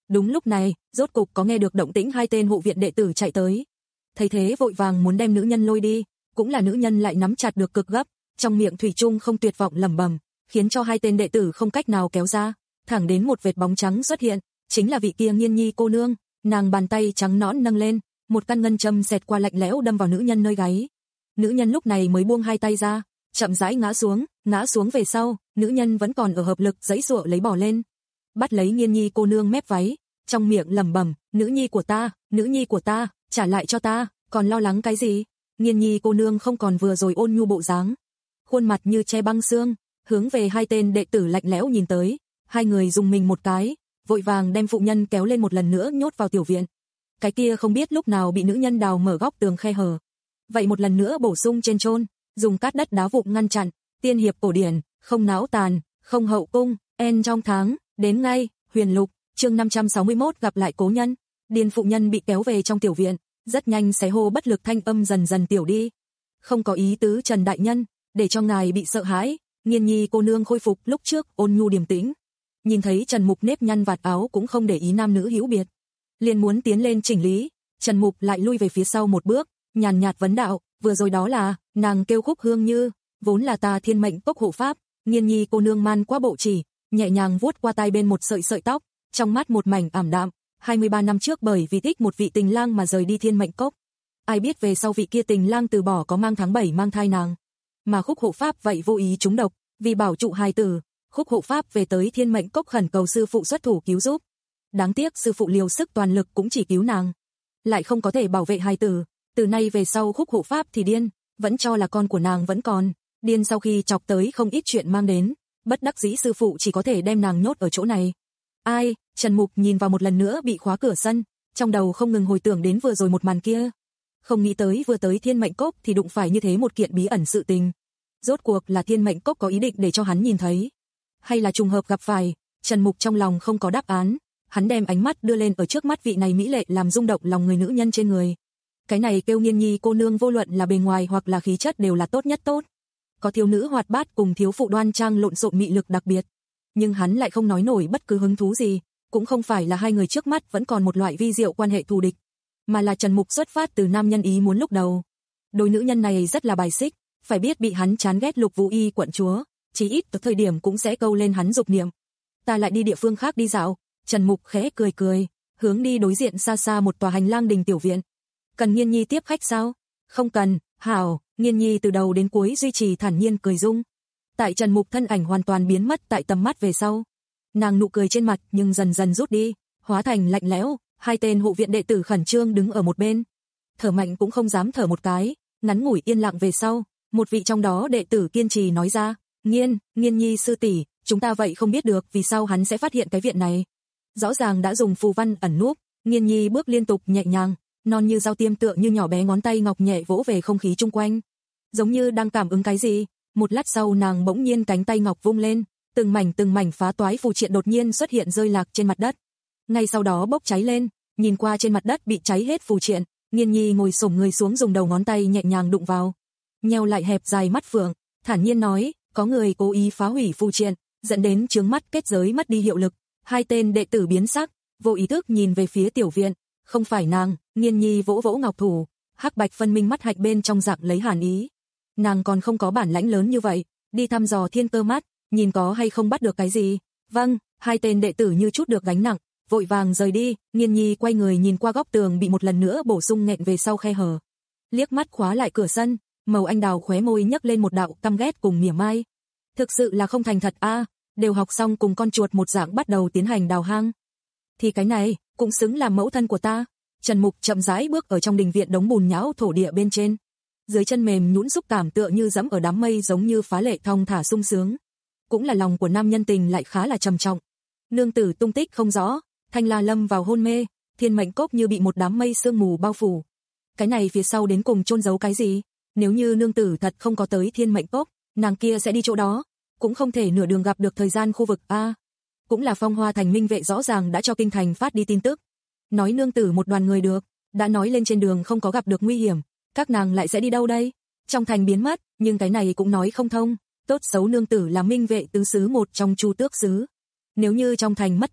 Đúng lúc này, rốt cục có nghe được động tĩnh hai tên hộ viện đệ tử chạy tới. Thấy thế vội vàng muốn đem nữ nhân lôi đi, cũng là nữ nhân lại nắm chặt được cực gấp, trong miệng thủy chung không tuyệt vọng lẩm bẩm, khiến cho hai tên đệ tử không cách nào kéo ra, thẳng đến một vệt bóng trắng xuất hiện, chính là vị kia Nghiên Nhi cô nương, nàng bàn tay trắng nõn nâng lên, một căn ngân châm xẹt qua lạnh lẽo đâm vào nữ nhân nơi gáy. Nữ nhân lúc này mới buông hai tay ra, chậm rãi ngã xuống, ngã xuống về sau, nữ nhân vẫn còn ở hợp lực giãy giụa lấy bỏ lên. Bắt lấy Nghiên Nhi cô nương mép váy, trong miệng lẩm bẩm, "Nữ nhi của ta, nữ nhi của ta, trả lại cho ta, còn lo lắng cái gì?" Nghiên Nhi cô nương không còn vừa rồi ôn nhu bộ dáng, khuôn mặt như che băng xương, hướng về hai tên đệ tử lạnh lẽo nhìn tới, hai người dùng mình một cái, vội vàng đem phụ nhân kéo lên một lần nữa nhốt vào tiểu viện. Cái kia không biết lúc nào bị nữ nhân đào mở góc tường khe hở, vậy một lần nữa bổ sung trên chôn, dùng cát đất đá vụn ngăn chặn, tiên hiệp cổ điển, không náo tàn, không hậu cung, en trong tháng, đến ngay, huyền lục, chương năm trăm sáu mươi mốt gặp lại cố nhân. Điên phụ nhân bị kéo về trong tiểu viện, rất nhanh xé hô bất lực thanh âm dần dần tiểu đi. Không có ý tứ Trần đại nhân, để cho ngài bị sợ hãi. Nghiên Nhi cô nương khôi phục lúc trước ôn nhu điềm tĩnh. Nhìn thấy Trần Mục nếp nhăn vạt áo cũng không để ý nam nữ hữu biệt, liền muốn tiến lên chỉnh lý, Trần Mục lại lui về phía sau một bước, nhàn nhạt vấn đạo, vừa rồi đó là, nàng kêu Khúc Hương Như, vốn là ta thiên mệnh cốc hộ pháp. Nghiên Nhi cô nương man qua bộ chỉ, nhẹ nhàng vuốt qua tai bên một sợi sợi tóc, trong mắt một mảnh ảm đạm, hai mươi ba năm trước bởi vì thích một vị tình lang mà rời đi thiên mệnh cốc. Ai biết về sau vị kia tình lang từ bỏ có mang tháng bảy mang thai nàng. Mà Khúc hộ pháp vậy vô ý trúng độc, vì bảo trụ hài tử, Khúc hộ pháp về tới thiên mệnh cốc khẩn cầu sư phụ xuất thủ cứu giúp. Đáng tiếc sư phụ liều sức toàn lực cũng chỉ cứu nàng, lại không có thể bảo vệ hài tử. Từ nay về sau Khúc hộ pháp thì điên, vẫn cho là con của nàng vẫn còn, điên sau khi chọc tới không ít chuyện mang đến, bất đắc dĩ sư phụ chỉ có thể đem nàng nhốt ở chỗ này. Ai? Trần Mục nhìn vào một lần nữa bị khóa cửa sân, trong đầu không ngừng hồi tưởng đến vừa rồi một màn kia. Không nghĩ tới vừa tới thiên mệnh cốc thì đụng phải như thế một kiện bí ẩn sự tình. Rốt cuộc là thiên mệnh cốc có ý định để cho hắn nhìn thấy, hay là trùng hợp gặp phải? Trần Mục trong lòng không có đáp án, hắn đem ánh mắt đưa lên ở trước mắt vị này mỹ lệ làm rung động lòng người nữ nhân trên người. Cái này kêu Nghiên Nhi cô nương vô luận là bề ngoài hoặc là khí chất đều là tốt nhất tốt. Có thiếu nữ hoạt bát cùng thiếu phụ đoan trang lộn xộn mị lực đặc biệt, nhưng hắn lại không nói nổi bất cứ hứng thú gì, cũng không phải là hai người trước mắt vẫn còn một loại vi diệu quan hệ thù địch, mà là Trần Mục xuất phát từ nam nhân ý muốn lúc đầu. Đối nữ nhân này rất là bài xích, phải biết bị hắn chán ghét Lục Vũ Y quận chúa, chí ít từ thời điểm cũng sẽ câu lên hắn dục niệm. Ta lại đi địa phương khác đi dạo. Trần Mục khẽ cười cười, hướng đi đối diện xa xa một tòa hành lang đình tiểu viện. Cần Nghiên Nhi tiếp khách sao? Không cần, hảo. Nghiên Nhi từ đầu đến cuối duy trì thản nhiên cười dung. Tại Trần Mục thân ảnh hoàn toàn biến mất tại tầm mắt về sau, nàng nụ cười trên mặt nhưng dần dần rút đi, hóa thành lạnh lẽo. Hai tên hộ viện đệ tử khẩn trương đứng ở một bên, thở mạnh cũng không dám thở một cái. Ngắn ngủi yên lặng về sau, một vị trong đó đệ tử kiên trì nói ra, Nghiên, Nghiên Nhi sư tỷ, chúng ta vậy không biết được vì sao hắn sẽ phát hiện cái viện này. Rõ ràng đã dùng phù văn ẩn núp. Nghiên Nhi bước liên tục nhẹ nhàng, non như dao tiêm tựa như nhỏ bé ngón tay ngọc nhẹ vỗ về không khí chung quanh, giống như đang cảm ứng cái gì. Một lát sau nàng bỗng nhiên cánh tay ngọc vung lên, từng mảnh từng mảnh phá toái phù triện đột nhiên xuất hiện rơi lạc trên mặt đất. Ngay sau đó bốc cháy lên, nhìn qua trên mặt đất bị cháy hết phù triện, Nghiên Nhi ngồi xổm người xuống dùng đầu ngón tay nhẹ nhàng đụng vào, nheo lại hẹp dài mắt phượng, thản nhiên nói, có người cố ý phá hủy phù triện, dẫn đến chướng mắt kết giới mất đi hiệu lực. Hai tên đệ tử biến sắc, vô ý thức nhìn về phía tiểu viện, không phải nàng. Nghiên Nhi vỗ vỗ ngọc thủ, hắc bạch phân minh mắt hạch bên trong dạng lấy hàn ý. Nàng còn không có bản lãnh lớn như vậy, đi thăm dò thiên cơ mắt, nhìn có hay không bắt được cái gì. Vâng. Hai tên đệ tử như chút được gánh nặng, vội vàng rời đi. Nghiên Nhi quay người nhìn qua góc tường bị một lần nữa bổ sung nghẹn về sau khe hở, liếc mắt khóa lại cửa sân, màu anh đào khóe môi nhấc lên một đạo căm ghét cùng mỉa mai. Thực sự là không thành thật a, à, đều học xong cùng con chuột một dạng bắt đầu tiến hành đào hang. Thì cái này cũng xứng làm mẫu thân của ta. Trần Mục chậm rãi bước ở trong đình viện đống bùn nhão thổ địa bên trên, dưới chân mềm nhũn xúc cảm tựa như dẫm ở đám mây giống như phá lệ thong thả sung sướng. Cũng là lòng của nam nhân tình lại khá là trầm trọng. Nương tử tung tích không rõ, Thanh La lâm vào hôn mê, thiên mệnh cốc như bị một đám mây sương mù bao phủ. Cái này phía sau đến cùng chôn giấu cái gì? Nếu như nương tử thật không có tới thiên mệnh cốc, nàng kia sẽ đi chỗ đó, cũng không thể nửa đường gặp được thời gian khu vực a. Cũng là Phong Hoa Thành minh vệ rõ ràng đã cho kinh thành phát đi tin tức, nói nương tử một đoàn người được, đã nói lên trên đường không có gặp được nguy hiểm, các nàng lại sẽ đi đâu đây? Trong thành biến mất, nhưng cái này cũng nói không thông, tốt xấu nương tử là minh vệ tứ xứ một trong Chu Tước xứ. Nếu như trong thành mất tích,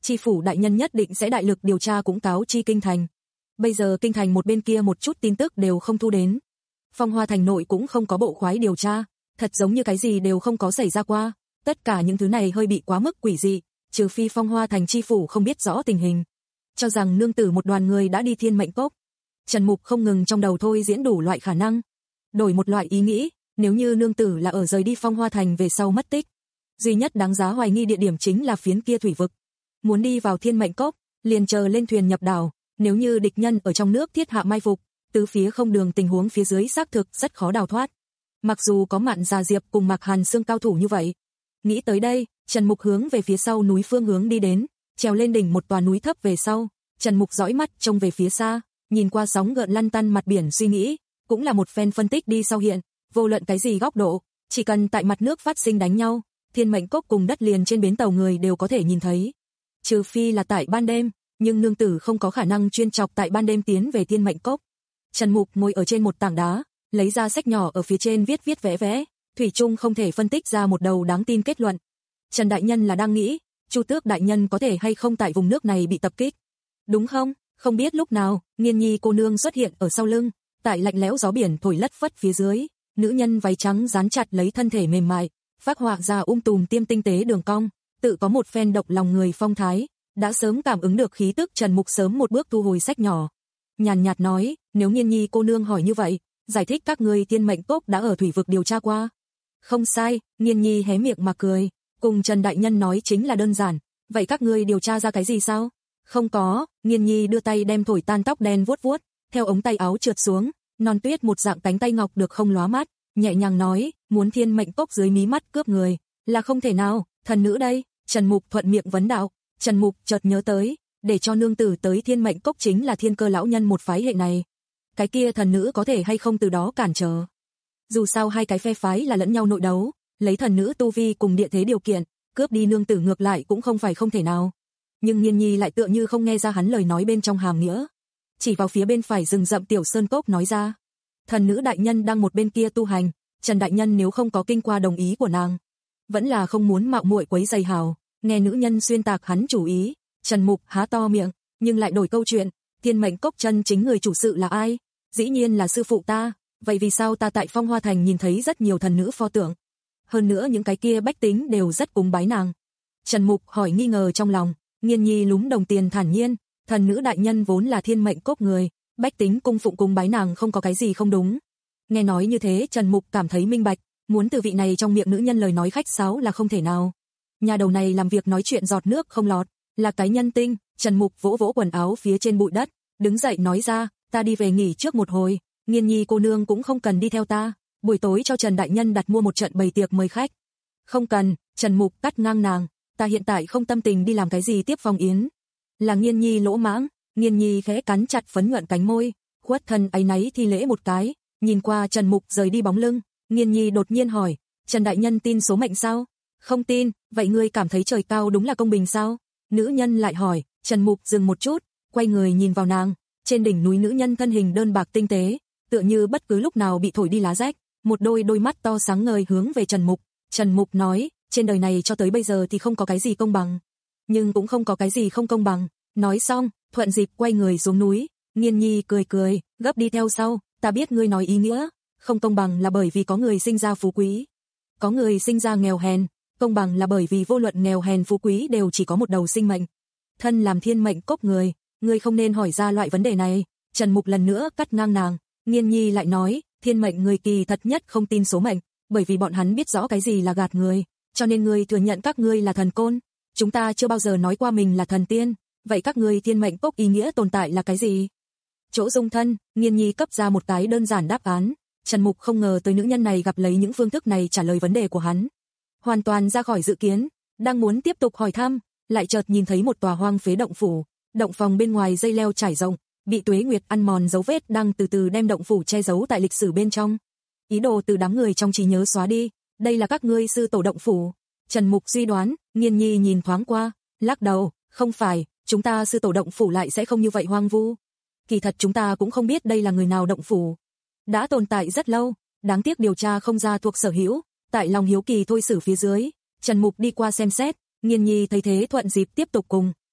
Tri phủ đại nhân nhất định sẽ đại lực điều tra cũng cáo chi kinh thành. Bây giờ kinh thành một bên kia một chút tin tức đều không thu đến. Phong Hoa thành nội cũng không có bộ khoái điều tra, thật giống như cái gì đều không có xảy ra qua, tất cả những thứ này hơi bị quá mức quỷ dị, trừ phi Phong Hoa thành chi phủ không biết rõ tình hình. Cho rằng nương tử một đoàn người đã đi Thiên Mệnh Cốc. Trần Mục không ngừng trong đầu thôi diễn đủ loại khả năng. Đổi một loại ý nghĩ, nếu như nương tử là ở rời đi Phong Hoa thành về sau mất tích. Duy nhất đáng giá hoài nghi địa điểm chính là phiến kia thủy vực. Muốn đi vào Thiên Mệnh Cốc, liền chờ lên thuyền nhập đảo, nếu như địch nhân ở trong nước thiết hạ mai phục, tứ phía không đường tình huống phía dưới xác thực rất khó đào thoát. Mặc dù có Mạn Già Diệp cùng Mạc Hàn Xương cao thủ như vậy. Nghĩ tới đây, Trần Mục hướng về phía sau núi phương hướng đi đến, trèo lên đỉnh một tòa núi thấp về sau, Trần Mục dõi mắt trông về phía xa, nhìn qua sóng gợn lăn tăn mặt biển suy nghĩ, cũng là một phen phân tích đi sau hiện, vô luận cái gì góc độ, chỉ cần tại mặt nước phát sinh đánh nhau, Thiên Mệnh Cốc cùng đất liền trên bến tàu người đều có thể nhìn thấy. Trừ phi là tại ban đêm, nhưng nương tử không có khả năng chuyên chọc tại ban đêm tiến về Thiên Mệnh Cốc. Trần Mục ngồi ở trên một tảng đá, lấy ra sách nhỏ ở phía trên viết viết vẽ vẽ, thủy chung không thể phân tích ra một đầu đáng tin kết luận. Trần đại nhân là đang nghĩ, Chu Tước đại nhân có thể hay không tại vùng nước này bị tập kích. Đúng không? Không biết lúc nào, Nghiên Nhi cô nương xuất hiện ở sau lưng, tại lạnh lẽo gió biển thổi lất phất phía dưới, nữ nhân váy trắng dán chặt lấy thân thể mềm mại, phác họa ra um tùm tiêm tinh tế đường cong, tự có một phen độc lòng người phong thái, đã sớm cảm ứng được khí tức. Trần Mục sớm một bước thu hồi sách nhỏ, nhàn nhạt nói, nếu Nghiên Nhi cô nương hỏi như vậy, giải thích các ngươi Thiên Mệnh Cốc đã ở thủy vực điều tra qua. Không sai, Nghiên Nhi hé miệng mà cười, cùng Trần đại nhân nói chính là đơn giản, vậy các ngươi điều tra ra cái gì sao? Không có, Nghiên Nhi đưa tay đem thổi tan tóc đen vuốt vuốt, theo ống tay áo trượt xuống, non tuyết một dạng cánh tay ngọc được không lóa mắt, nhẹ nhàng nói, muốn Thiên Mệnh Cốc dưới mí mắt cướp người, là không thể nào, thần nữ đây. Trần Mục thuận miệng vấn đạo. Trần Mục chợt nhớ tới, để cho nương tử tới Thiên Mệnh Cốc chính là Thiên Cơ lão nhân một phái hệ này. Cái kia thần nữ có thể hay không từ đó cản trở. Dù sao hai cái phe phái là lẫn nhau nội đấu, lấy thần nữ tu vi cùng địa thế điều kiện, cướp đi nương tử ngược lại cũng không phải không thể nào. Nhưng Nghiên Nhi lại tựa như không nghe ra hắn lời nói bên trong hàm nghĩa. Chỉ vào phía bên phải rừng rậm tiểu sơn cốc nói ra. Thần nữ đại nhân đang một bên kia tu hành, Trần đại nhân nếu không có kinh qua đồng ý của nàng, vẫn là không muốn mạo muội quấy rầy hào. Nghe nữ nhân xuyên tạc hắn chủ ý, Trần Mục há to miệng, nhưng lại đổi câu chuyện, Thiên Mệnh Cốc chân chính người chủ sự là ai? Dĩ nhiên là sư phụ ta, vậy vì sao ta tại Phong Hoa thành nhìn thấy rất nhiều thần nữ pho tượng? Hơn nữa những cái kia bách tính đều rất cúng bái nàng. Trần Mục hỏi nghi ngờ trong lòng, Nghiên Nhi lúm đồng tiền thản nhiên, thần nữ đại nhân vốn là Thiên Mệnh Cốc người, bách tính cung phụng cúng bái nàng không có cái gì không đúng. Nghe nói như thế Trần Mục cảm thấy minh bạch, muốn từ vị này trong miệng nữ nhân lời nói khách sáo là không thể nào. Nhà đầu này làm việc nói chuyện giọt nước không lọt, là cái nhân tinh. Trần Mục vỗ vỗ quần áo phía trên bụi đất, đứng dậy nói ra, ta đi về nghỉ trước một hồi, Nghiên Nhi cô nương cũng không cần đi theo ta, buổi tối cho Trần đại nhân đặt mua một trận bày tiệc mời khách. Không cần, Trần Mục cắt ngang nàng, ta hiện tại không tâm tình đi làm cái gì tiếp phong yến. Là Nghiên Nhi lỗ mãng. Nghiên Nhi khẽ cắn chặt phấn nhuận cánh môi, khuất thân áy náy thi lễ một cái, nhìn qua Trần Mục rời đi bóng lưng, Nghiên Nhi đột nhiên hỏi, Trần đại nhân tin số mệnh sao? Không tin, vậy ngươi cảm thấy trời cao đúng là công bình sao? Nữ nhân lại hỏi. Trần Mục dừng một chút, quay người nhìn vào nàng, trên đỉnh núi nữ nhân thân hình đơn bạc tinh tế, tựa như bất cứ lúc nào bị thổi đi lá rách, một đôi đôi mắt to sáng ngời hướng về Trần Mục. Trần Mục nói, trên đời này cho tới bây giờ thì không có cái gì công bằng, nhưng cũng không có cái gì không công bằng. Nói xong, thuận dịp quay người xuống núi. Nghiên Nhi cười cười, gấp đi theo sau, ta biết ngươi nói ý nghĩa, không công bằng là bởi vì có người sinh ra phú quý, có người sinh ra nghèo hèn, công bằng là bởi vì vô luận nghèo hèn phú quý đều chỉ có một đầu sinh mệnh. Thân làm Thiên Mệnh Cốc người, ngươi không nên hỏi ra loại vấn đề này. Trần Mục lần nữa cắt ngang nàng. Nghiên Nhi lại nói, Thiên Mệnh người kỳ thật nhất không tin số mệnh, bởi vì bọn hắn biết rõ cái gì là gạt người, cho nên ngươi thừa nhận các ngươi là thần côn. Chúng ta chưa bao giờ nói qua mình là thần tiên, vậy các ngươi Thiên Mệnh Cốc ý nghĩa tồn tại là cái gì? Chỗ dung thân. Nghiên Nhi cấp ra một cái đơn giản đáp án. Trần Mục không ngờ tới nữ nhân này gặp lấy những phương thức này trả lời vấn đề của hắn, hoàn toàn ra khỏi dự kiến. Đang muốn tiếp tục hỏi thăm, lại chợt nhìn thấy một tòa hoang phế động phủ, động phòng bên ngoài dây leo trải rộng, bị tuế nguyệt ăn mòn dấu vết đang từ từ đem động phủ che giấu tại lịch sử bên trong, ý đồ từ đám người trong trí nhớ xóa đi. Đây là các ngươi sư tổ động phủ? Trần Mục suy đoán. Nghiên Nhi nhìn thoáng qua, lắc đầu, không phải, chúng ta sư tổ động phủ lại sẽ không như vậy hoang vu. Kỳ thật chúng ta cũng không biết đây là người nào động phủ, đã tồn tại rất lâu, đáng tiếc điều tra không ra thuộc sở hữu. Tại lòng hiếu kỳ thôi xử phía dưới, Trần Mục đi qua xem xét. Nghiên Nhi thấy thế thuận dịp tiếp tục cùng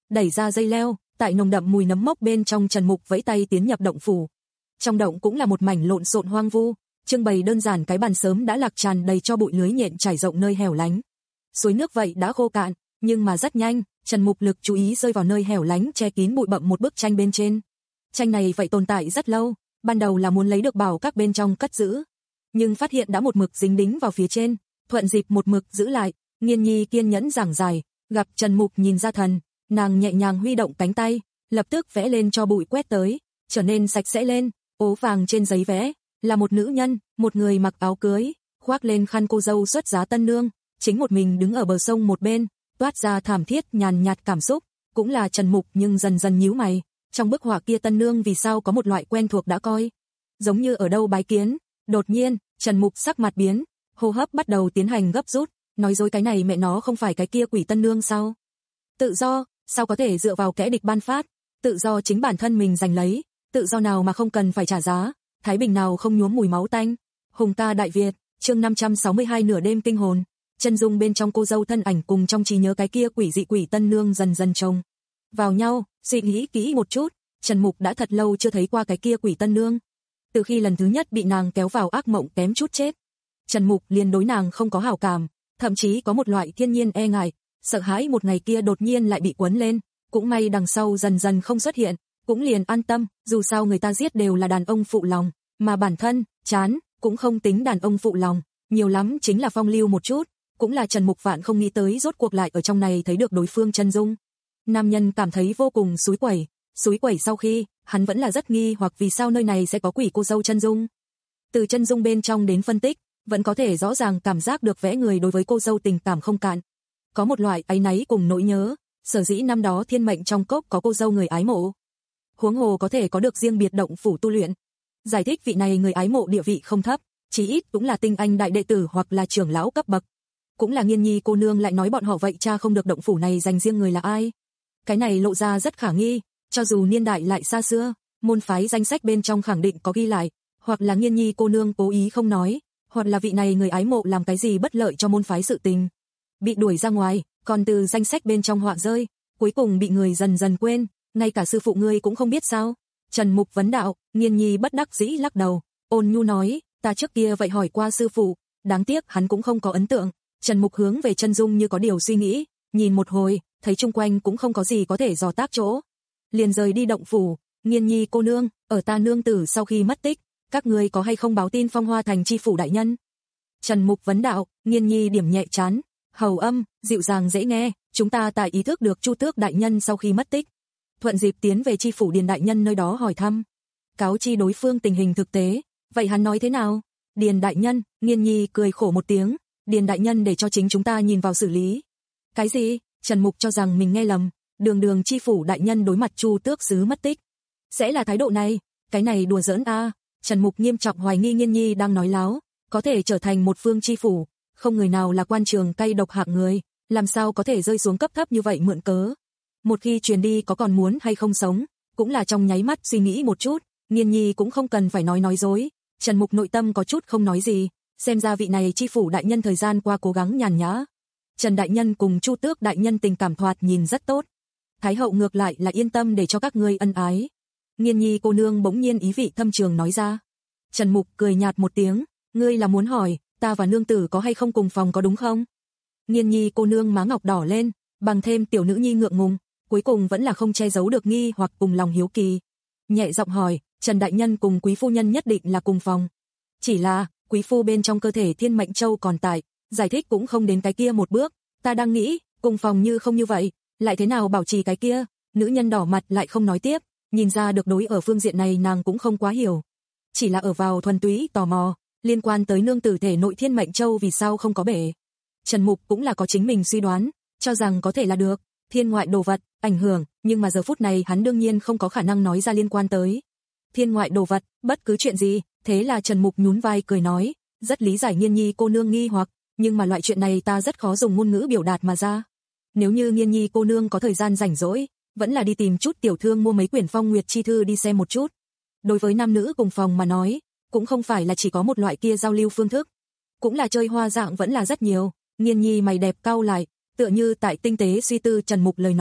đẩy ra dây leo, tại nồng đậm mùi nấm mốc bên trong Trần Mục vẫy tay tiến nhập động phủ. Trong động cũng là một mảnh lộn xộn hoang vu, trưng bày đơn giản cái bàn sớm đã lạc tràn đầy cho bụi lưới nhện trải rộng nơi hẻo lánh. Suối nước vậy đã khô cạn, nhưng mà rất nhanh, Trần Mục lực chú ý rơi vào nơi hẻo lánh che kín bụi bặm một bức tranh bên trên. Tranh này vậy tồn tại rất lâu, ban đầu là muốn lấy được bảo các bên trong cất giữ, nhưng phát hiện đã một mực dính đính vào phía trên, thuận dịp một mực giữ lại. Nghiên Nhi kiên nhẫn giảng giải, gặp Trần Mục nhìn ra thần, nàng nhẹ nhàng huy động cánh tay, lập tức vẽ lên cho bụi quét tới, trở nên sạch sẽ lên. Ố vàng trên giấy vẽ là một nữ nhân, một người mặc áo cưới, khoác lên khăn cô dâu xuất giá tân nương, chính một mình đứng ở bờ sông một bên, toát ra thảm thiết nhàn nhạt cảm xúc. Cũng là Trần Mục nhưng dần dần nhíu mày, trong bức họa kia tân nương vì sao có một loại quen thuộc đã coi, giống như ở đâu bái kiến. Đột nhiên, Trần Mục sắc mặt biến, hô hấp bắt đầu tiến hành gấp rút, nói dối cái này mẹ nó không phải cái kia quỷ tân nương sao? Tự do, sao có thể dựa vào kẻ địch ban phát? Tự do chính bản thân mình giành lấy, tự do nào mà không cần phải trả giá, thái bình nào không nhuốm mùi máu tanh. Hùng ca Đại Việt, chương năm trăm sáu mươi hai nửa đêm kinh hồn. Chân dung bên trong cô dâu thân ảnh cùng trong trí nhớ cái kia quỷ dị quỷ tân nương dần dần chồng vào nhau, suy nghĩ kỹ một chút, Trần Mục đã thật lâu chưa thấy qua cái kia quỷ tân nương. Từ khi lần thứ nhất bị nàng kéo vào ác mộng kém chút chết, Trần Mục liền đối nàng không có hảo cảm, thậm chí có một loại thiên nhiên e ngại, sợ hãi một ngày kia đột nhiên lại bị quấn lên. Cũng may đằng sau dần dần không xuất hiện, cũng liền an tâm, dù sao người ta giết đều là đàn ông phụ lòng, mà bản thân, chán, cũng không tính đàn ông phụ lòng, nhiều lắm chính là phong lưu một chút. Cũng là Trần Mục vạn không nghĩ tới rốt cuộc lại ở trong này thấy được đối phương chân dung. Nam nhân cảm thấy vô cùng xúi quẩy, xúi quẩy sau khi, hắn vẫn là rất nghi hoặc vì sao nơi này sẽ có quỷ cô dâu chân dung. Từ chân dung bên trong đến phân tích, vẫn có thể rõ ràng cảm giác được vẽ người đối với cô dâu tình cảm không cạn. Có một loại áy náy cùng nỗi nhớ, sở dĩ năm đó thiên mệnh trong cốc có cô dâu người ái mộ. Huống hồ có thể có được riêng biệt động phủ tu luyện. Giải thích vị này người ái mộ địa vị không thấp, chí ít cũng là tinh anh đại đệ tử hoặc là trưởng lão cấp bậc. Cũng là Nghiên Nhi cô nương lại nói bọn họ vậy cha không được động phủ này dành riêng người là ai. Cái này lộ ra rất khả nghi, cho dù niên đại lại xa xưa, môn phái danh sách bên trong khẳng định có ghi lại, hoặc là Nghiên Nhi cô nương cố ý không nói, hoặc là vị này người ái mộ làm cái gì bất lợi cho môn phái sự tình, bị đuổi ra ngoài, còn từ danh sách bên trong họa rơi, cuối cùng bị người dần dần quên, ngay cả sư phụ ngươi cũng không biết sao? Trần Mục vấn đạo. Nghiên Nhi bất đắc dĩ lắc đầu, ôn nhu nói, ta trước kia vậy hỏi qua sư phụ, đáng tiếc hắn cũng không có ấn tượng. Trần Mục hướng về chân dung như có điều suy nghĩ, nhìn một hồi, thấy chung quanh cũng không có gì có thể dò tác chỗ, liền rời đi động phủ. Nghiên Nhi cô nương, ở ta nương tử sau khi mất tích, các ngươi có hay không báo tin Phong Hoa Thành chi phủ đại nhân? Trần Mục vấn đạo. Nghiên Nhi điểm nhẹ trán, hầu âm, dịu dàng dễ nghe, chúng ta tại ý thức được Chu Tước đại nhân sau khi mất tích, thuận dịp tiến về chi phủ Điền đại nhân nơi đó hỏi thăm, cáo chi đối phương tình hình thực tế. Vậy hắn nói thế nào? Điền đại nhân, Nghiên Nhi cười khổ một tiếng, Điền đại nhân để cho chính chúng ta nhìn vào xử lý. Cái gì? Trần Mục cho rằng mình nghe lầm, đường đường chi phủ đại nhân đối mặt Chu Tước sứ mất tích, sẽ là thái độ này, cái này đùa giỡn a. À. Trần Mục nghiêm trọng hoài nghi Nghiên Nhi đang nói láo, có thể trở thành một phương chi phủ, không người nào là quan trường cay độc hạng người, làm sao có thể rơi xuống cấp thấp như vậy mượn cớ. Một khi truyền đi có còn muốn hay không sống, cũng là trong nháy mắt suy nghĩ một chút, Nghiên Nhi cũng không cần phải nói nói dối. Trần Mục nội tâm có chút không nói gì, xem ra vị này chi phủ đại nhân thời gian qua cố gắng nhàn nhã. Trần đại nhân cùng Chu Tước đại nhân tình cảm thoạt nhìn rất tốt, Thái hậu ngược lại là yên tâm để cho các ngươi ân ái. Nghiên Nhi cô nương bỗng nhiên ý vị thâm trường nói ra. Trần Mục cười nhạt một tiếng, ngươi là muốn hỏi, ta và nương tử có hay không cùng phòng có đúng không? Nghiên Nhi cô nương má ngọc đỏ lên, bằng thêm tiểu nữ nhi ngượng ngùng, cuối cùng vẫn là không che giấu được nghi hoặc cùng lòng hiếu kỳ. Nhẹ giọng hỏi, Trần đại nhân cùng quý phu nhân nhất định là cùng phòng. Chỉ là, quý phu bên trong cơ thể Thiên Mệnh Châu còn tại, giải thích cũng không đến cái kia một bước, ta đang nghĩ, cùng phòng như không như vậy, lại thế nào bảo trì cái kia? Nữ nhân đỏ mặt lại không nói tiếp, nhìn ra được đối ở phương diện này nàng cũng không quá hiểu. Chỉ là ở vào thuần túy tò mò, liên quan tới nương tử thể nội Thiên Mệnh Châu vì sao không có bể. Trần Mục cũng là có chính mình suy đoán, cho rằng có thể là được, thiên ngoại đồ vật, ảnh hưởng, nhưng mà giờ phút này hắn đương nhiên không có khả năng nói ra liên quan tới thiên ngoại đồ vật, bất cứ chuyện gì, thế là Trần Mục nhún vai cười nói, rất lý giải Nghiên Nhi cô nương nghi hoặc, nhưng mà loại chuyện này ta rất khó dùng ngôn ngữ biểu đạt mà ra. Nếu như Nghiên Nhi cô nương có thời gian rảnh rỗi, vẫn là đi tìm chút tiểu thương mua mấy quyển Phong Nguyệt chi thư đi xem một chút. Đối với nam nữ cùng phòng mà nói, cũng không phải là chỉ có một loại kia giao lưu phương thức, cũng là chơi hoa dạng vẫn là rất nhiều. Nghiên Nhi mày đẹp cau lại, tựa như tại tinh tế suy tư Trần Mục lời nói,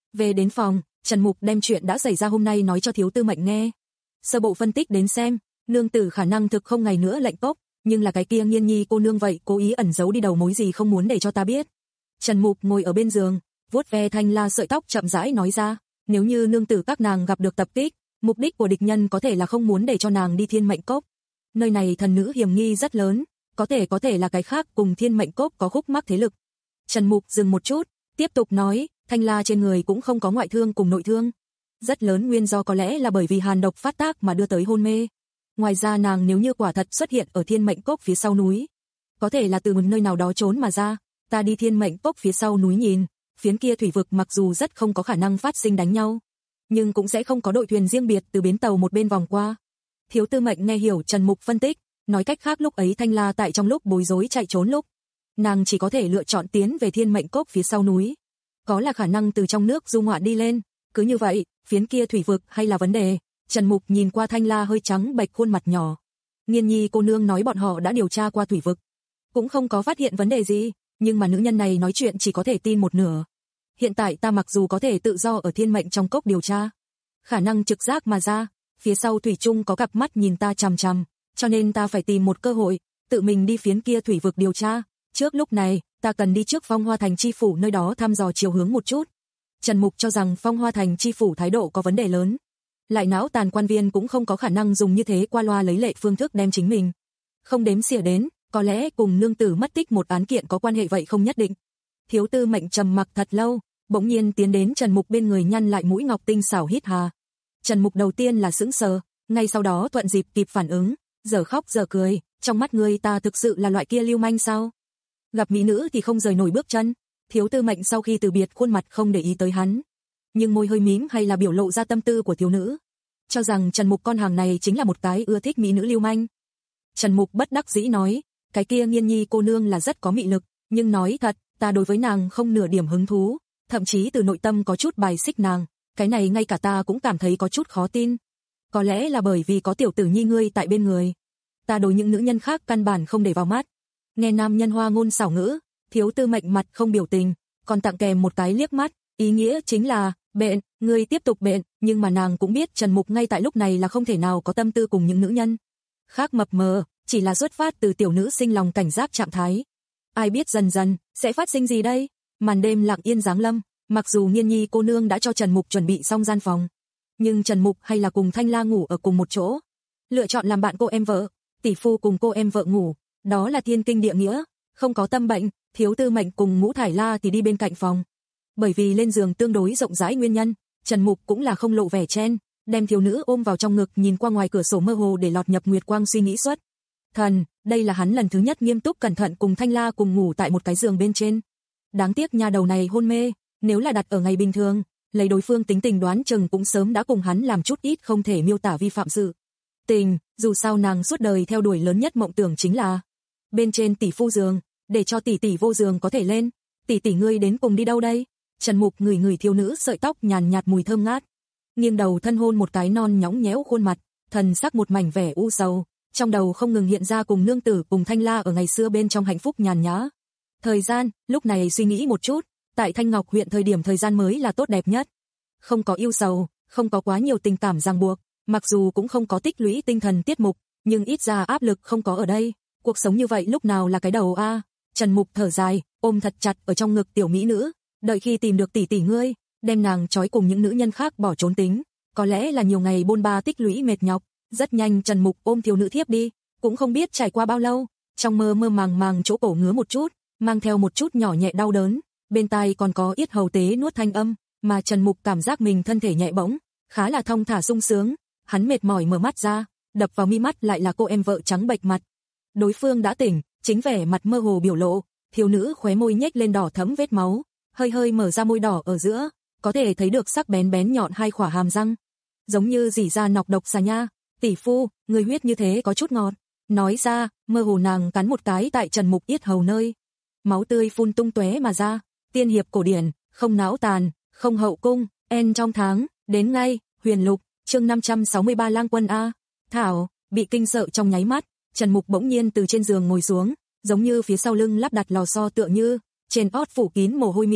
Về đến phòng, Trần Mục đem chuyện đã xảy ra hôm nay nói cho Thiếu Tư Mệnh nghe. Sơ bộ phân tích đến xem, nương tử khả năng thực không ngày nữa lệnh cốc, nhưng là cái kia Nghiên Nhi cô nương vậy cố ý ẩn giấu đi đầu mối gì không muốn để cho ta biết. Trần Mục ngồi ở bên giường, vuốt ve Thanh La sợi tóc chậm rãi nói ra, nếu như nương tử các nàng gặp được tập kích, mục đích của địch nhân có thể là không muốn để cho nàng đi Thiên Mệnh Cốc. Nơi này thần nữ hiểm nghi rất lớn, có thể có thể là cái khác cùng Thiên Mệnh Cốc có khúc mắc thế lực. Trần Mục dừng một chút, tiếp tục nói, Thanh La trên người cũng không có ngoại thương cùng nội thương. Rất lớn nguyên do có lẽ là bởi vì hàn độc phát tác mà đưa tới hôn mê. Ngoài ra nàng nếu như quả thật xuất hiện ở Thiên Mệnh Cốc phía sau núi, có thể là từ một nơi nào đó trốn mà ra, ta đi Thiên Mệnh Cốc phía sau núi nhìn, phiến kia thủy vực mặc dù rất không có khả năng phát sinh đánh nhau, nhưng cũng sẽ không có đội thuyền riêng biệt từ bến tàu một bên vòng qua. Thiếu Tư Mệnh nghe hiểu Trần Mục phân tích, nói cách khác lúc ấy Thanh La tại trong lúc bối rối chạy trốn lúc, nàng chỉ có thể lựa chọn tiến về Thiên Mệnh Cốc phía sau núi, có là khả năng từ trong nước du ngoạn đi lên, cứ như vậy, phiến kia thủy vực hay là vấn đề. Trần Mục nhìn qua Thanh La hơi trắng bệch khuôn mặt nhỏ. Nghiên Nhi cô nương nói bọn họ đã điều tra qua thủy vực, cũng không có phát hiện vấn đề gì, nhưng mà nữ nhân này nói chuyện chỉ có thể tin một nửa. Hiện tại ta mặc dù có thể tự do ở Thiên Mệnh trong cốc điều tra, khả năng trực giác mà ra, phía sau thủy chung có cặp mắt nhìn ta chằm chằm, cho nên ta phải tìm một cơ hội, tự mình đi phiến kia thủy vực điều tra. Trước lúc này, ta cần đi trước Phong Hoa Thành chi phủ nơi đó thăm dò chiều hướng một chút. Trần Mục cho rằng Phong Hoa Thành chi phủ thái độ có vấn đề lớn. Lại não tàn quan viên cũng không có khả năng dùng như thế qua loa lấy lệ phương thức đem chính mình không đếm xỉa đến, có lẽ cùng nương tử mất tích một án kiện có quan hệ vậy không nhất định. Thiếu Tư Mệnh trầm mặc thật lâu, bỗng nhiên tiến đến Trần Mục bên người nhăn lại mũi ngọc tinh xảo hít hà. Trần Mục đầu tiên là sững sờ, ngay sau đó thuận dịp kịp phản ứng, giờ khóc giờ cười, trong mắt ngươi ta thực sự là loại kia lưu manh sao? Gặp mỹ nữ thì không rời nổi bước chân. Thiếu Tư Mệnh sau khi từ biệt khuôn mặt không để ý tới hắn, nhưng môi hơi mím hay là biểu lộ ra tâm tư của thiếu nữ, cho rằng Trần Mục con hàng này chính là một cái ưa thích mỹ nữ lưu manh. Trần Mục bất đắc dĩ nói, cái kia Nghiên Nhi cô nương là rất có mị lực, nhưng nói thật, ta đối với nàng không nửa điểm hứng thú, thậm chí từ nội tâm có chút bài xích nàng, cái này ngay cả ta cũng cảm thấy có chút khó tin. Có lẽ là bởi vì có tiểu tử nhi ngươi tại bên người, ta đối những nữ nhân khác căn bản không để vào mắt. Nghe nam nhân hoa ngôn xảo ngữ, Thiếu Tư Mệnh mặt không biểu tình, còn tặng kèm một cái liếc mắt, ý nghĩa chính là, bện, ngươi tiếp tục bện, nhưng mà nàng cũng biết Trần Mục ngay tại lúc này là không thể nào có tâm tư cùng những nữ nhân khác mập mờ, chỉ là xuất phát từ tiểu nữ sinh lòng cảnh giác trạng thái. Ai biết dần dần, sẽ phát sinh gì đây? Màn đêm lặng yên giáng lâm, mặc dù Nghiên Nhi cô nương đã cho Trần Mục chuẩn bị xong gian phòng, nhưng Trần Mục hay là cùng Thanh La ngủ ở cùng một chỗ. Lựa chọn làm bạn cô em vợ, tỷ phu cùng cô em vợ ngủ, đó là thiên kinh địa nghĩa, không có tâm bệnh. Thiếu Tư Mệnh cùng Ngũ Thải La thì đi bên cạnh phòng. Bởi vì lên giường tương đối rộng rãi nguyên nhân, Trần Mục cũng là không lộ vẻ chen, đem thiếu nữ ôm vào trong ngực nhìn qua ngoài cửa sổ mơ hồ để lọt nhập nguyệt quang suy nghĩ xuất. Thần, đây là hắn lần thứ nhất nghiêm túc cẩn thận cùng Thanh La cùng ngủ tại một cái giường bên trên. Đáng tiếc nha đầu này hôn mê, nếu là đặt ở ngày bình thường, lấy đối phương tính tình đoán chừng cũng sớm đã cùng hắn làm chút ít không thể miêu tả vi phạm sự tình, dù sao nàng suốt đời theo đuổi lớn nhất mộng tưởng chính là bên trên tỷ phu giường, để cho tỷ tỷ vô giường có thể lên. Tỷ tỷ ngươi đến cùng đi đâu đây? Trần Mục ngửi ngửi thiếu nữ sợi tóc nhàn nhạt mùi thơm ngát, nghiêng đầu thân hôn một cái non nhõng nhẽo khuôn mặt, thần sắc một mảnh vẻ u sầu, trong đầu không ngừng hiện ra cùng nương tử cùng Thanh La ở ngày xưa bên trong hạnh phúc nhàn nhã. Thời gian, lúc này suy nghĩ một chút, tại Thanh Ngọc huyện thời điểm thời gian mới là tốt đẹp nhất. Không có yêu sầu, không có quá nhiều tình cảm ràng buộc, mặc dù cũng không có tích lũy tinh thần tiết mục, nhưng ít ra áp lực không có ở đây. Cuộc sống như vậy lúc nào là cái đầu a? À? Trần Mục thở dài, ôm thật chặt ở trong ngực tiểu mỹ nữ, đợi khi tìm được tỷ tỷ ngươi, đem nàng trói cùng những nữ nhân khác bỏ trốn tính. Có lẽ là nhiều ngày bôn ba tích lũy mệt nhọc, rất nhanh Trần Mục ôm thiếu nữ thiếp đi, cũng không biết trải qua bao lâu, trong mơ mơ màng màng chỗ cổ ngứa một chút, mang theo một chút nhỏ nhẹ đau đớn, bên tai còn có yết hầu tế nuốt thanh âm, mà Trần Mục cảm giác mình thân thể nhẹ bỗng, khá là thong thả sung sướng, hắn mệt mỏi mở mắt ra, đập vào mi mắt lại là cô em vợ trắng bệch mặt. Đối phương đã tỉnh, chính vẻ mặt mơ hồ biểu lộ, thiếu nữ khóe môi nhếch lên đỏ thẫm vết máu, hơi hơi mở ra môi đỏ ở giữa, có thể thấy được sắc bén bén nhọn hai khỏa hàm răng, giống như rỉ ra nọc độc xà nha. Tỷ phu, người huyết như thế có chút ngọt. Nói ra, mơ hồ nàng cắn một cái tại Trần Mục yết hầu nơi, máu tươi phun tung tóe mà ra. Tiên hiệp cổ điển, không não tàn, không hậu cung, en trong tháng, đến ngay. Huyền Lục, chương năm trăm sáu mươi ba Lang Quân a. Thảo bị kinh sợ trong nháy mắt, Trần Mục bỗng nhiên từ trên giường ngồi xuống, giống như phía sau lưng lắp đặt lò xo tựa như trên ót phủ kín mồ hôi mịn,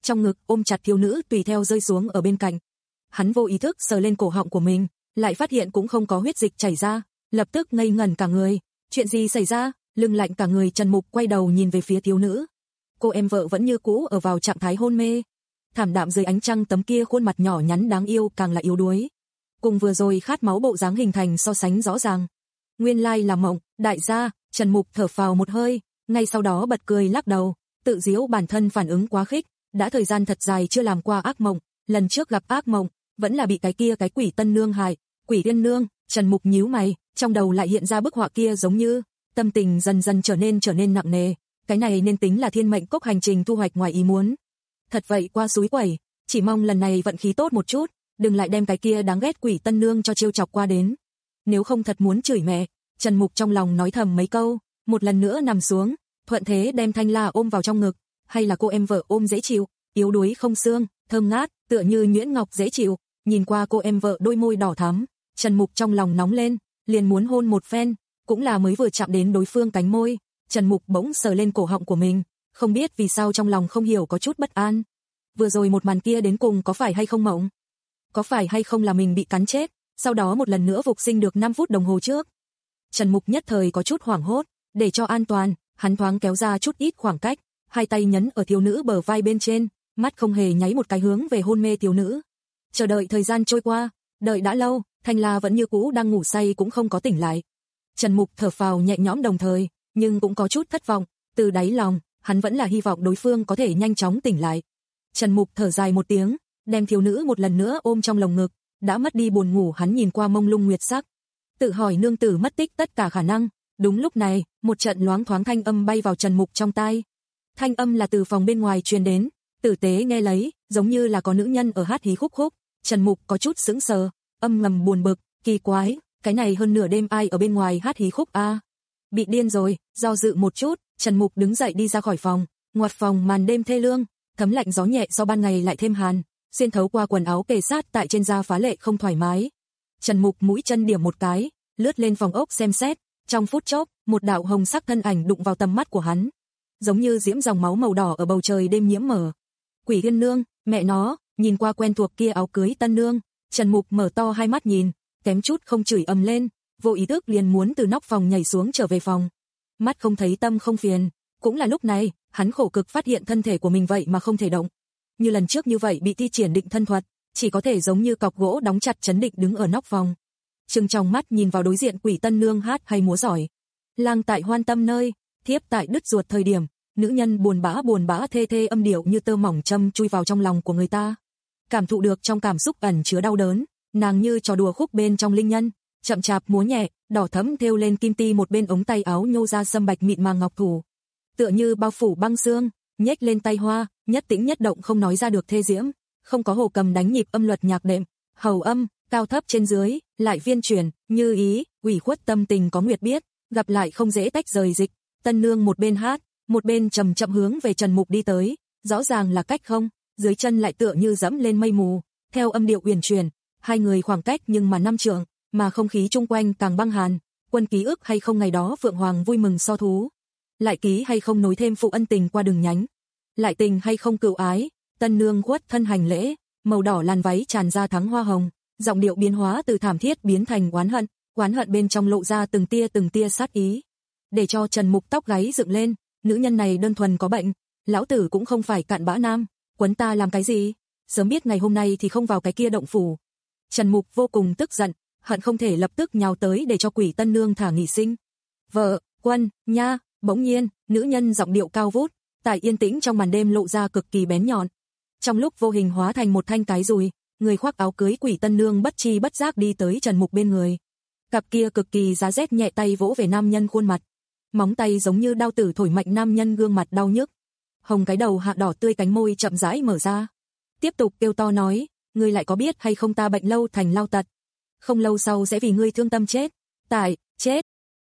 trong ngực ôm chặt thiếu nữ tùy theo rơi xuống ở bên cạnh. Hắn vô ý thức sờ lên cổ họng của mình, lại phát hiện cũng không có huyết dịch chảy ra, lập tức ngây ngẩn cả người. Chuyện gì xảy ra? Lưng lạnh cả người, Trần Mục quay đầu nhìn về phía thiếu nữ. Cô em vợ vẫn như cũ ở vào trạng thái hôn mê. Thảm đạm dưới ánh trăng, tấm kia khuôn mặt nhỏ nhắn đáng yêu càng là yếu đuối. Cùng vừa rồi khát máu bộ dáng hình thành so sánh rõ ràng. Nguyên lai là mộng, đại gia. Trần Mục thở phào một hơi, ngay sau đó bật cười lắc đầu, tự giễu bản thân phản ứng quá khích, đã thời gian thật dài chưa làm qua ác mộng, lần trước gặp ác mộng, vẫn là bị cái kia cái quỷ tân nương hại. Quỷ tiên nương? Trần Mục nhíu mày, trong đầu lại hiện ra bức họa kia giống như, tâm tình dần dần trở nên trở nên nặng nề, cái này nên tính là thiên mệnh cốc hành trình thu hoạch ngoài ý muốn. Thật vậy qua suối quẩy, chỉ mong lần này vận khí tốt một chút, đừng lại đem cái kia đáng ghét quỷ tân nương cho trêu chọc qua đến. Nếu không thật muốn chửi mẹ. Trần Mục trong lòng nói thầm mấy câu, một lần nữa nằm xuống, thuận thế đem Thanh La ôm vào trong ngực, hay là cô em vợ ôm dễ chịu, yếu đuối không xương, thơm ngát, tựa như nhuyễn ngọc dễ chịu. Nhìn qua cô em vợ đôi môi đỏ thắm, Trần Mục trong lòng nóng lên, liền muốn hôn một phen, cũng là mới vừa chạm đến đối phương cánh môi, Trần Mục bỗng sờ lên cổ họng của mình, không biết vì sao trong lòng không hiểu có chút bất an. Vừa rồi một màn kia đến cùng có phải hay không mộng? Có phải hay không là mình bị cắn chết, sau đó một lần nữa phục sinh được năm phút đồng hồ trước? Trần Mục nhất thời có chút hoảng hốt, để cho an toàn, hắn thoáng kéo ra chút ít khoảng cách, hai tay nhấn ở thiếu nữ bờ vai bên trên, mắt không hề nháy một cái hướng về hôn mê thiếu nữ. Chờ đợi thời gian trôi qua, đợi đã lâu, Thanh La vẫn như cũ đang ngủ say cũng không có tỉnh lại. Trần Mục thở phào nhẹ nhõm đồng thời, nhưng cũng có chút thất vọng, từ đáy lòng, hắn vẫn là hy vọng đối phương có thể nhanh chóng tỉnh lại. Trần Mục thở dài một tiếng, đem thiếu nữ một lần nữa ôm trong lồng ngực, đã mất đi buồn ngủ hắn nhìn qua mông lung nguyệt sắc, tự hỏi nương tử mất tích tất cả khả năng. Đúng lúc này, một trận loáng thoáng thanh âm bay vào Trần Mục trong tai. Thanh âm là từ phòng bên ngoài truyền đến, tử tế nghe lấy, giống như là có nữ nhân ở hát hí khúc khúc. Trần Mục có chút sững sờ, âm ngầm buồn bực, kỳ quái, cái này hơn nửa đêm ai ở bên ngoài hát hí khúc a? À? Bị điên rồi, do dự một chút, Trần Mục đứng dậy đi ra khỏi phòng, ngoặt phòng màn đêm thê lương, thấm lạnh gió nhẹ so ban ngày lại thêm hàn, xuyên thấu qua quần áo kề sát tại trên da phá lệ không thoải mái. Trần Mục mũi chân điểm một cái, lướt lên phòng ốc xem xét, trong phút chốc, một đạo hồng sắc thân ảnh đụng vào tầm mắt của hắn, giống như diễm dòng máu màu đỏ ở bầu trời đêm nhiễm mờ. Quỷ Tiên nương, mẹ nó, nhìn qua quen thuộc kia áo cưới tân nương, Trần Mục mở to hai mắt nhìn, kém chút không chửi ầm lên, vô ý thức liền muốn từ nóc phòng nhảy xuống trở về phòng. Mắt không thấy tâm không phiền, cũng là lúc này, hắn khổ cực phát hiện thân thể của mình vậy mà không thể động. Như lần trước như vậy bị thi triển định thân thuật, chỉ có thể giống như cọc gỗ đóng chặt chấn định đứng ở nóc phòng. Trừng trong mắt nhìn vào đối diện quỷ tân nương hát hay múa giỏi. Lang tại hoan tâm nơi, thiếp tại đứt ruột thời điểm, nữ nhân buồn bã buồn bã thê thê âm điệu như tơ mỏng châm chui vào trong lòng của người ta. Cảm thụ được trong cảm xúc ẩn chứa đau đớn, nàng như trò đùa khúc bên trong linh nhân, chậm chạp múa nhẹ, đỏ thẫm thêu lên kim ti một bên ống tay áo nhô ra sâm bạch mịn màng ngọc thủ. Tựa như bao phủ băng xương, nhếch lên tay hoa, nhất tĩnh nhất động không nói ra được thê diễm, không có hồ cầm đánh nhịp âm luật nhạc đệm, hầu âm, cao thấp trên dưới, lại viên chuyển, như ý, ủy khuất tâm tình có nguyệt biết, gặp lại không dễ tách rời dịch. Tân nương một bên hát, một bên chậm chậm hướng về Trần Mục đi tới, rõ ràng là cách không, dưới chân lại tựa như dẫm lên mây mù, theo âm điệu uyển chuyển, hai người khoảng cách nhưng mà năm trượng, mà không khí chung quanh càng băng hàn. Quân ký ức hay không ngày đó Phượng Hoàng vui mừng so thú, lại ký hay không nối thêm phụ ân tình qua đường nhánh, lại tình hay không cựu ái. Tân nương khuất thân hành lễ, màu đỏ làn váy tràn ra thắng hoa hồng, giọng điệu biến hóa từ thảm thiết biến thành oán hận, oán hận bên trong lộ ra từng tia từng tia sát ý, để cho Trần Mục tóc gáy dựng lên. Nữ nhân này đơn thuần có bệnh, lão tử cũng không phải cặn bã nam, quấn ta làm cái gì? Sớm biết ngày hôm nay thì không vào cái kia động phủ. Trần Mục vô cùng tức giận, hận không thể lập tức nhào tới để cho quỷ tân nương thả nghỉ sinh. Vợ, Quân, nha. Bỗng nhiên, nữ nhân giọng điệu cao vút, tại yên tĩnh trong màn đêm lộ ra cực kỳ bén nhọn. Trong lúc vô hình hóa thành một thanh cái dùi, người khoác áo cưới quỷ tân nương bất chi bất giác đi tới Trần Mục bên người. Cặp kia cực kỳ giá rét nhẹ tay vỗ về nam nhân khuôn mặt. Móng tay giống như đao tử thổi mạnh nam nhân gương mặt đau nhức. Hồng cái đầu hạ đỏ tươi cánh môi chậm rãi mở ra. Tiếp tục kêu to nói, ngươi lại có biết hay không ta bệnh lâu thành lao tật. Không lâu sau sẽ vì ngươi thương tâm chết. Tại, chết.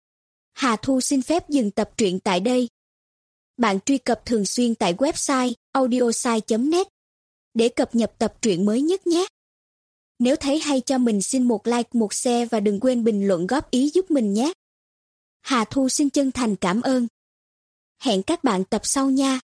Hà Thu xin phép dừng tập truyện tại đây. Bạn truy cập thường xuyên tại website audiosai chấm net để cập nhật tập truyện mới nhất nhé. Nếu thấy hay cho mình xin một like, một share và đừng quên bình luận góp ý giúp mình nhé. Hà Thu xin chân thành cảm ơn. Hẹn các bạn tập sau nha.